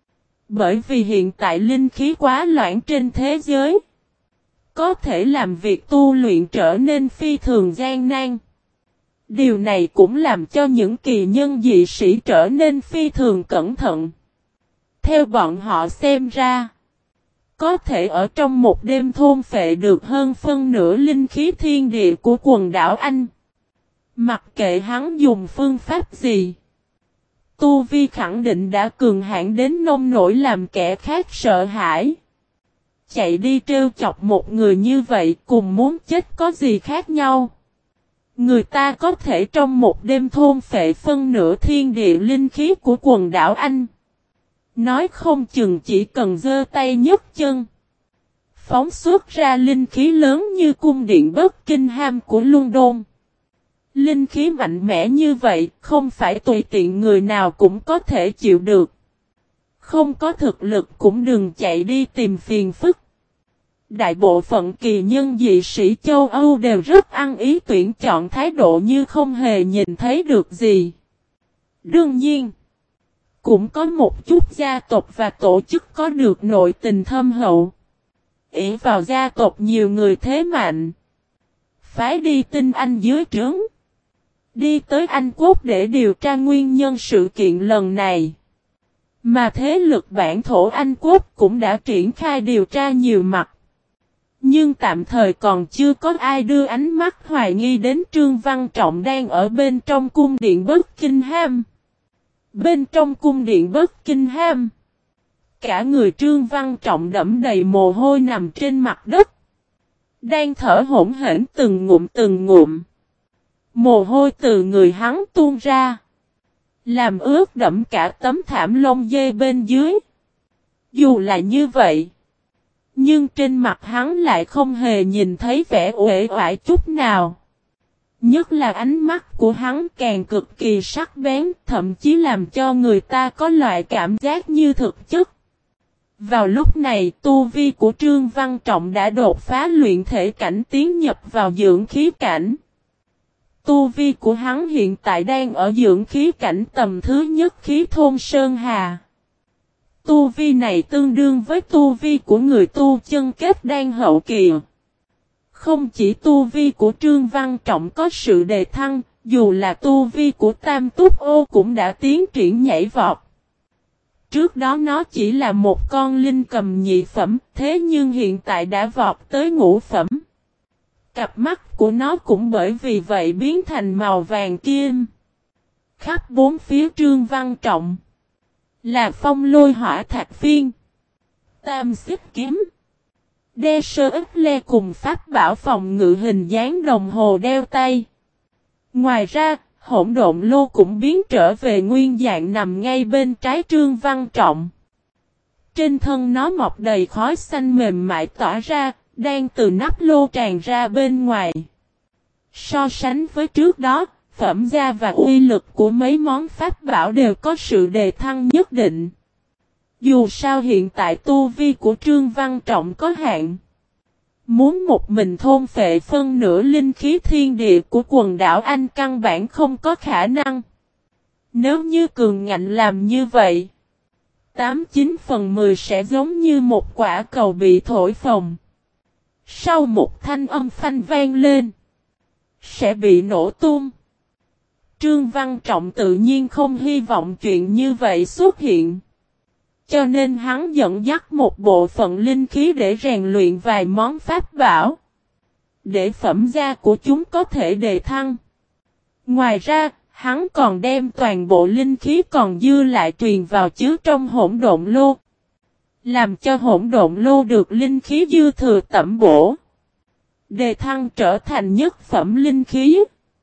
Bởi vì hiện tại linh khí quá loãng trên thế giới, có thể làm việc tu luyện trở nên phi thường gian nan. Điều này cũng làm cho những kỳ nhân dị sĩ trở nên phi thường cẩn thận. Theo bọn họ xem ra, có thể ở trong một đêm thôn phệ được hơn phân nửa linh khí thiên địa của quần đảo Anh. Mặc kệ hắn dùng phương pháp gì, tu vi khẳng định đã cường hãn đến nông nổi làm kẻ khác sợ hãi. Chạy đi trêu chọc một người như vậy cùng muốn chết có gì khác nhau. Người ta có thể trong một đêm thôn phệ phân nửa thiên địa linh khí của quần đảo Anh. Nói không chừng chỉ cần giơ tay nhấc chân, phóng xuất ra linh khí lớn như cung điện Buckingham của London. Linh khí mạnh mẽ như vậy, không phải tùy tiện người nào cũng có thể chịu được. Không có thực lực cũng đừng chạy đi tìm phiền phức. Đại bộ phận kỳ nhân dị sĩ châu Âu đều rất ăn ý tuyển chọn thái độ như không hề nhìn thấy được gì. Đương nhiên, cũng có một chút gia tộc và tổ chức có được nội tình thâm hậu. Ỷ vào gia tộc nhiều người thế mạnh, phái đi tinh anh dưới trướng. đi tới Anh Quốc để điều tra nguyên nhân sự kiện lần này. Mà thế lực bản thổ Anh Quốc cũng đã triển khai điều tra nhiều mặt. Nhưng tạm thời còn chưa có ai đưa ánh mắt hoài nghi đến Trương Văn Trọng đang ở bên trong cung điện Buckingham. Bên trong cung điện Buckingham, cả người Trương Văn Trọng đẫm đầy mồ hôi nằm trên mặt đất. Đang thở hổn hển từng ngụm từng ngụm. Mồ hôi từ người hắn tuôn ra, làm ướt đẫm cả tấm thảm lông dê bên dưới. Dù là như vậy, nhưng trên mặt hắn lại không hề nhìn thấy vẻ uể oải chút nào. Nhất là ánh mắt của hắn càng cực kỳ sắc bén, thậm chí làm cho người ta có loại cảm giác như thực chất. Vào lúc này, tu vi của Trương Văn Trọng đã đột phá luyện thể cảnh tiến nhập vào dưỡng khí cảnh. Tu vi của hắn hiện tại đang ở dưỡng khí cảnh tầm thứ nhất khí thôn Sơn Hà. Tu vi này tương đương với tu vi của người tu chân kết đan hậu kỳ. Không chỉ tu vi của Trương Văn Trọng có sự đề thăng, dù là tu vi của Tam Túc Ô cũng đã tiến triển nhảy vọt. Trước đó nó chỉ là một con linh cầm nhị phẩm, thế nhưng hiện tại đã vọt tới ngũ phẩm. Cặp mắt của nó cũng bởi vì vậy biến thành màu vàng kim. Khắp bốn phía Trương Văn Trọng là phong lôi hỏa thạch phiên, tam xích kiếm, đe sơ ích le cùng pháp bảo phòng ngự hình dáng đồng hồ đeo tay. Ngoài ra, hỗn độn lô cũng biến trở về nguyên dạng nằm ngay bên trái Trương Văn Trọng. Trên thân nó mọc đầy khói xanh mềm mại tỏa ra, đang từ nắp lô tràn ra bên ngoài. So sánh với trước đó, phẩm gia và uy lực của mấy món pháp bảo đều có sự đề thăng nhất định. Dù sao hiện tại tu vi của Trương Văn Trọng có hạn. Muốn một mình thôn phệ phân nửa linh khí thiên địa của quần đảo Anh căn bản không có khả năng. Nếu như cường ngạnh làm như vậy, tám chín phần mười sẽ giống như một quả cầu bị thổi phồng. Sau một thanh âm phanh vang lên, sẽ bị nổ tung. Trương Văn Trọng tự nhiên không hy vọng chuyện như vậy xuất hiện. Cho nên hắn dẫn dắt một bộ phận linh khí để rèn luyện vài món pháp bảo, để phẩm gia của chúng có thể đề thăng. Ngoài ra, hắn còn đem toàn bộ linh khí còn dư lại truyền vào chứa trong hỗn độn lô, làm cho hỗn độn lô được linh khí dư thừa tẩm bổ, đề thăng trở thành nhất phẩm linh khí.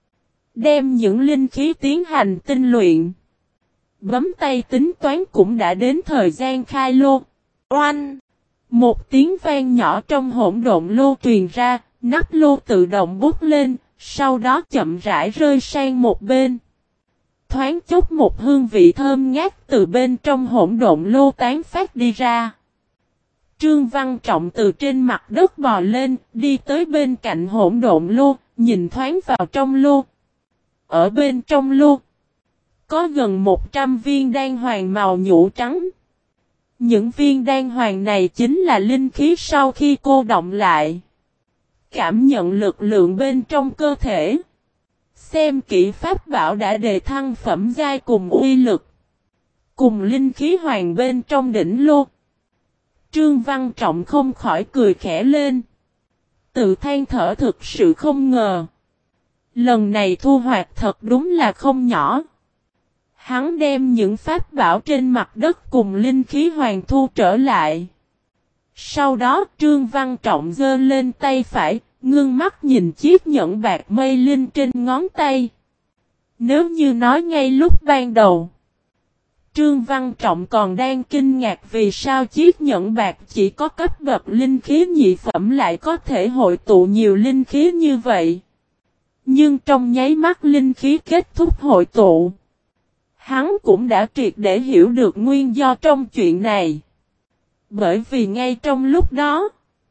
Đem những linh khí tiến hành tinh luyện. Bấm tay tính toán cũng đã đến thời gian khai lô. Oanh! Một tiếng vang nhỏ trong hỗn độn lô truyền ra, nắp lô tự động bút lên, sau đó chậm rãi rơi sang một bên. Thoáng chốc một hương vị thơm ngát từ bên trong hỗn độn lô tán phát đi ra. Trương Văn Trọng từ trên mặt đất bò lên, đi tới bên cạnh hỗn độn lô, nhìn thoáng vào trong lô. Ở bên trong lô, có gần một trăm viên đan hoàng màu nhũ trắng. Những viên đan hoàng này chính là linh khí sau khi cô động lại. Cảm nhận lực lượng bên trong cơ thể. Xem kỹ pháp bảo đã đề thăng phẩm giai cùng uy lực. Cùng linh khí hoàng bên trong đỉnh lô. Trương Văn Trọng không khỏi cười khẽ lên. Tự than thở thực sự không ngờ. Lần này thu hoạch thật đúng là không nhỏ. Hắn đem những pháp bảo trên mặt đất cùng linh khí hoàng thu trở lại. Sau đó Trương Văn Trọng giơ lên tay phải, ngưng mắt nhìn chiếc nhẫn bạc mây linh trên ngón tay. Nếu như nói ngay lúc ban đầu, Trương Văn Trọng còn đang kinh ngạc vì sao chiếc nhẫn bạc chỉ có cấp bậc linh khí nhị phẩm lại có thể hội tụ nhiều linh khí như vậy. Nhưng trong nháy mắt linh khí kết thúc hội tụ, hắn cũng đã triệt để hiểu được nguyên do trong chuyện này. Bởi vì ngay trong lúc đó,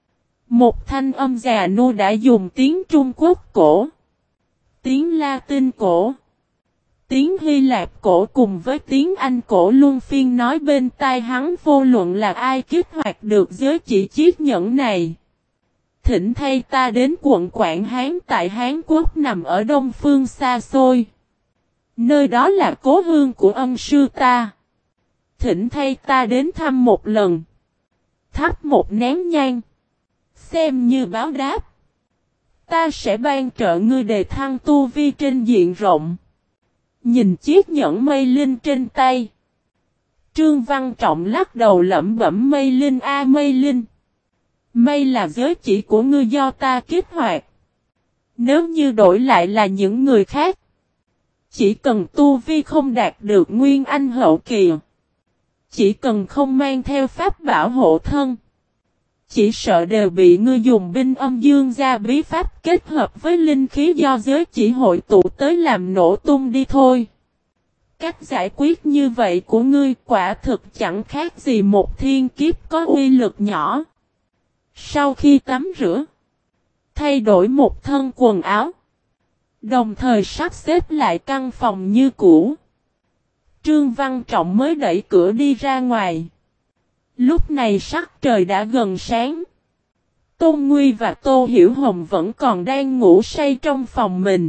một thanh âm già nua đã dùng tiếng Trung Quốc cổ, tiếng Latin cổ, tiếng Hy Lạp cổ cùng với tiếng Anh cổ luân phiên nói bên tai hắn, vô luận là ai kích hoạt được giới chỉ chiếc nhẫn này. Thỉnh thay ta đến quận Quảng Hán tại Hán Quốc nằm ở đông phương xa xôi. Nơi đó là cố hương của ân sư ta. Thỉnh thay ta đến thăm một lần. Thắp một nén nhang. Xem như báo đáp. Ta sẽ ban trợ ngươi đề thăng tu vi trên diện rộng. Nhìn chiếc nhẫn mây linh trên tay. Trương Văn Trọng lắc đầu lẩm bẩm mây linh a mây linh. Mây là giới chỉ của ngươi do ta kích hoạt. Nếu như đổi lại là những người khác. Chỉ cần tu vi không đạt được nguyên anh hậu kỳ. Chỉ cần không mang theo pháp bảo hộ thân. Chỉ sợ đều bị ngươi dùng binh âm dương gia bí pháp kết hợp với linh khí do giới chỉ hội tụ tới làm nổ tung đi thôi. Cách giải quyết như vậy của ngươi quả thực chẳng khác gì một thiên kiếp có uy lực nhỏ. Sau khi tắm rửa, thay đổi một thân quần áo, đồng thời sắp xếp lại căn phòng như cũ, Trương Văn Trọng mới đẩy cửa đi ra ngoài. Lúc này sắc trời đã gần sáng. Tôn Nguy và Tô Hiểu Hồng vẫn còn đang ngủ say trong phòng mình.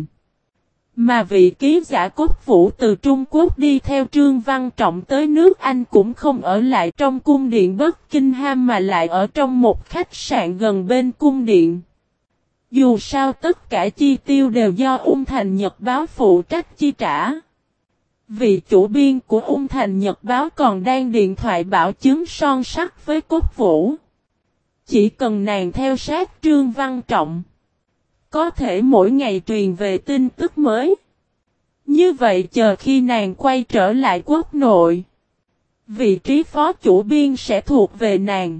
Mà vị ký giả Cốt Vũ từ Trung Quốc đi theo Trương Văn Trọng tới nước Anh cũng không ở lại trong cung điện Buckingham mà lại ở trong một khách sạn gần bên cung điện. Dù sao tất cả chi tiêu đều do Ung Thành Nhật Báo phụ trách chi trả. Vị chủ biên của Ung Thành Nhật Báo còn đang điện thoại bảo chứng son sắt với Cốt Vũ. Chỉ cần nàng theo sát Trương Văn Trọng, có thể mỗi ngày truyền về tin tức mới. Như vậy chờ khi nàng quay trở lại quốc nội, vị trí phó chủ biên sẽ thuộc về nàng.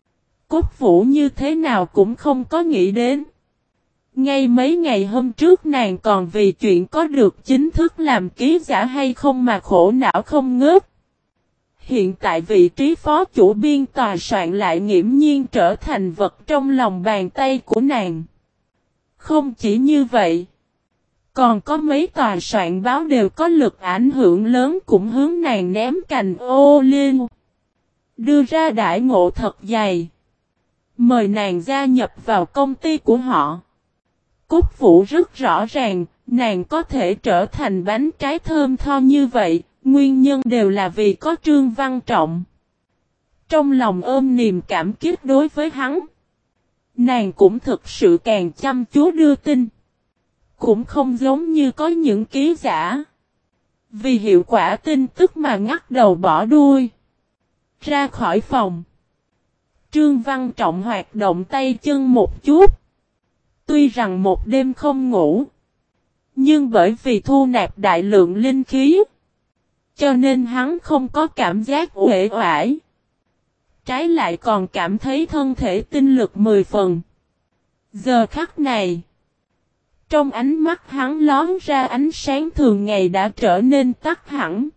Cốt Vũ như thế nào cũng không có nghĩ đến. Ngay mấy ngày hôm trước nàng còn vì chuyện có được chính thức làm ký giả hay không mà khổ não không ngớt. Hiện tại vị trí phó chủ biên tòa soạn lại nghiễm nhiên trở thành vật trong lòng bàn tay của nàng. Không chỉ như vậy, còn có mấy tòa soạn báo đều có lực ảnh hưởng lớn cũng hướng nàng ném cành ô liu. Đưa ra đãi ngộ thật dày. Mời nàng gia nhập vào công ty của họ. Cốt Vũ rất rõ ràng, nàng có thể trở thành bánh trái thơm tho như vậy, nguyên nhân đều là vì có Trương Văn Trọng. Trong lòng ôm niềm cảm kích đối với hắn, nàng cũng thực sự càng chăm chú đưa tin. Cũng không giống như có những ký giả. Vì hiệu quả tin tức mà ngắt đầu bỏ đuôi. Ra khỏi phòng. Trương Văn Trọng hoạt động tay chân một chút. Tuy rằng một đêm không ngủ. Nhưng bởi vì thu nạp đại lượng linh khí. Cho nên hắn không có cảm giác uể oải. Trái lại còn cảm thấy thân thể tinh lực mười phần. Giờ khắc này. Trong ánh mắt hắn lón ra ánh sáng thường ngày đã trở nên tắt hẳn.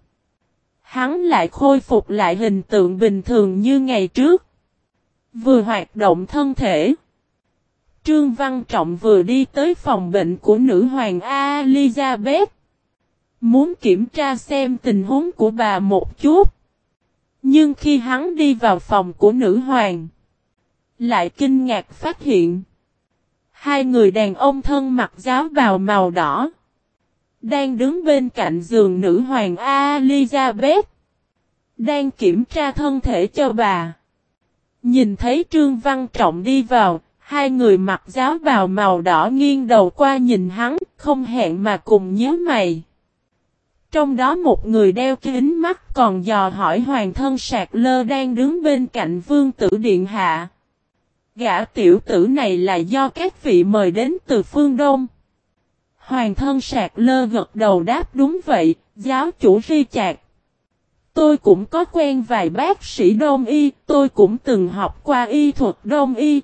Hắn lại khôi phục lại hình tượng bình thường như ngày trước. Vừa hoạt động thân thể. Trương Văn Trọng vừa đi tới phòng bệnh của nữ hoàng Elizabeth. Muốn kiểm tra xem tình huống của bà một chút. Nhưng khi hắn đi vào phòng của nữ hoàng, lại kinh ngạc phát hiện. Hai người đàn ông thân mặc giáo bào màu đỏ. Đang đứng bên cạnh giường nữ hoàng Elizabeth. Đang kiểm tra thân thể cho bà. Nhìn thấy Trương Văn Trọng đi vào. Hai người mặc giáo bào màu đỏ nghiêng đầu qua nhìn hắn. Không hẹn mà cùng nhíu mày. Trong đó một người đeo kính mắt còn dò hỏi hoàng thân Sạc Lơ đang đứng bên cạnh vương tử điện hạ. Gã tiểu tử này là do các vị mời đến từ phương Đông. Hoàng thân Sạc Lơ gật đầu đáp đúng vậy, giáo chủ Ri Chạc. Tôi cũng có quen vài bác sĩ Đông y, tôi cũng từng học qua y thuật Đông y.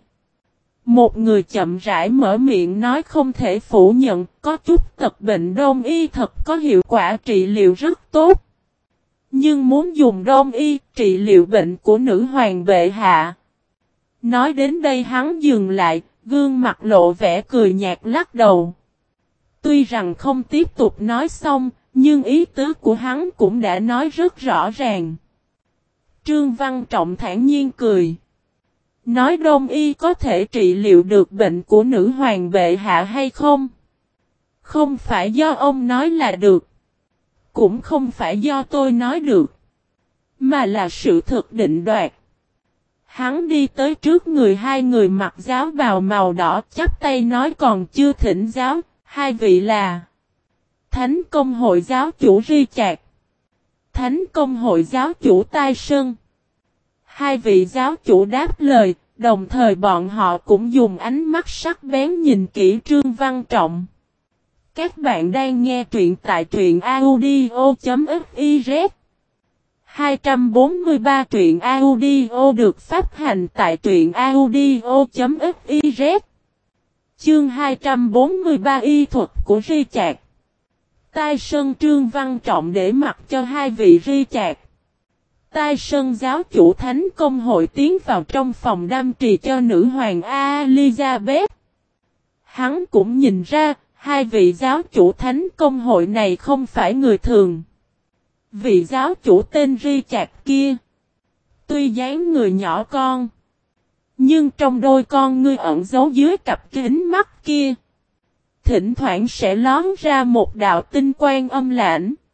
Một người chậm rãi mở miệng nói không thể phủ nhận, có chút tật bệnh Đông y thật có hiệu quả trị liệu rất tốt. Nhưng muốn dùng Đông y trị liệu bệnh của nữ hoàng bệ hạ. Nói đến đây hắn dừng lại, gương mặt lộ vẻ cười nhạt lắc đầu. Tuy rằng không tiếp tục nói xong, nhưng ý tứ của hắn cũng đã nói rất rõ ràng. Trương Văn Trọng thản nhiên cười. Nói Đông y có thể trị liệu được bệnh của nữ hoàng bệ hạ hay không? Không phải do ông nói là được. cũng không phải do tôi nói được, mà là sự thực định đoạt. Hắn đi tới trước người hai người mặc giáo bào màu đỏ, chắp tay nói còn chưa thỉnh giáo, hai vị là Thánh Công Hội giáo chủ Ri Chạc, Thánh Công Hội giáo chủ Tai Sơn. Hai vị giáo chủ đáp lời, đồng thời bọn họ cũng dùng ánh mắt sắc bén nhìn kỹ Trương Văn Trọng. Các bạn đang nghe truyện tại truyện audio.fiz. hai trăm bốn mươi ba truyện audio được phát hành tại truyện audio.fiz. Chương hai trăm bốn mươi ba y thuật của Ri Chạc. Tai Sơn Trương Văn Trọng để mặc cho hai vị Ri Chạc, Tai Sơn giáo chủ Thánh Công Hội tiến vào trong phòng đam trì cho nữ hoàng Elizabeth. Hắn cũng nhìn ra, hai vị giáo chủ Thánh Công Hội này không phải người thường. Vị giáo chủ tên Ri Chạc kia, tuy dáng người nhỏ con, nhưng trong đôi con ngươi ẩn giấu dưới cặp kính mắt kia, thỉnh thoảng sẽ lón ra một đạo tinh quang âm lãnh.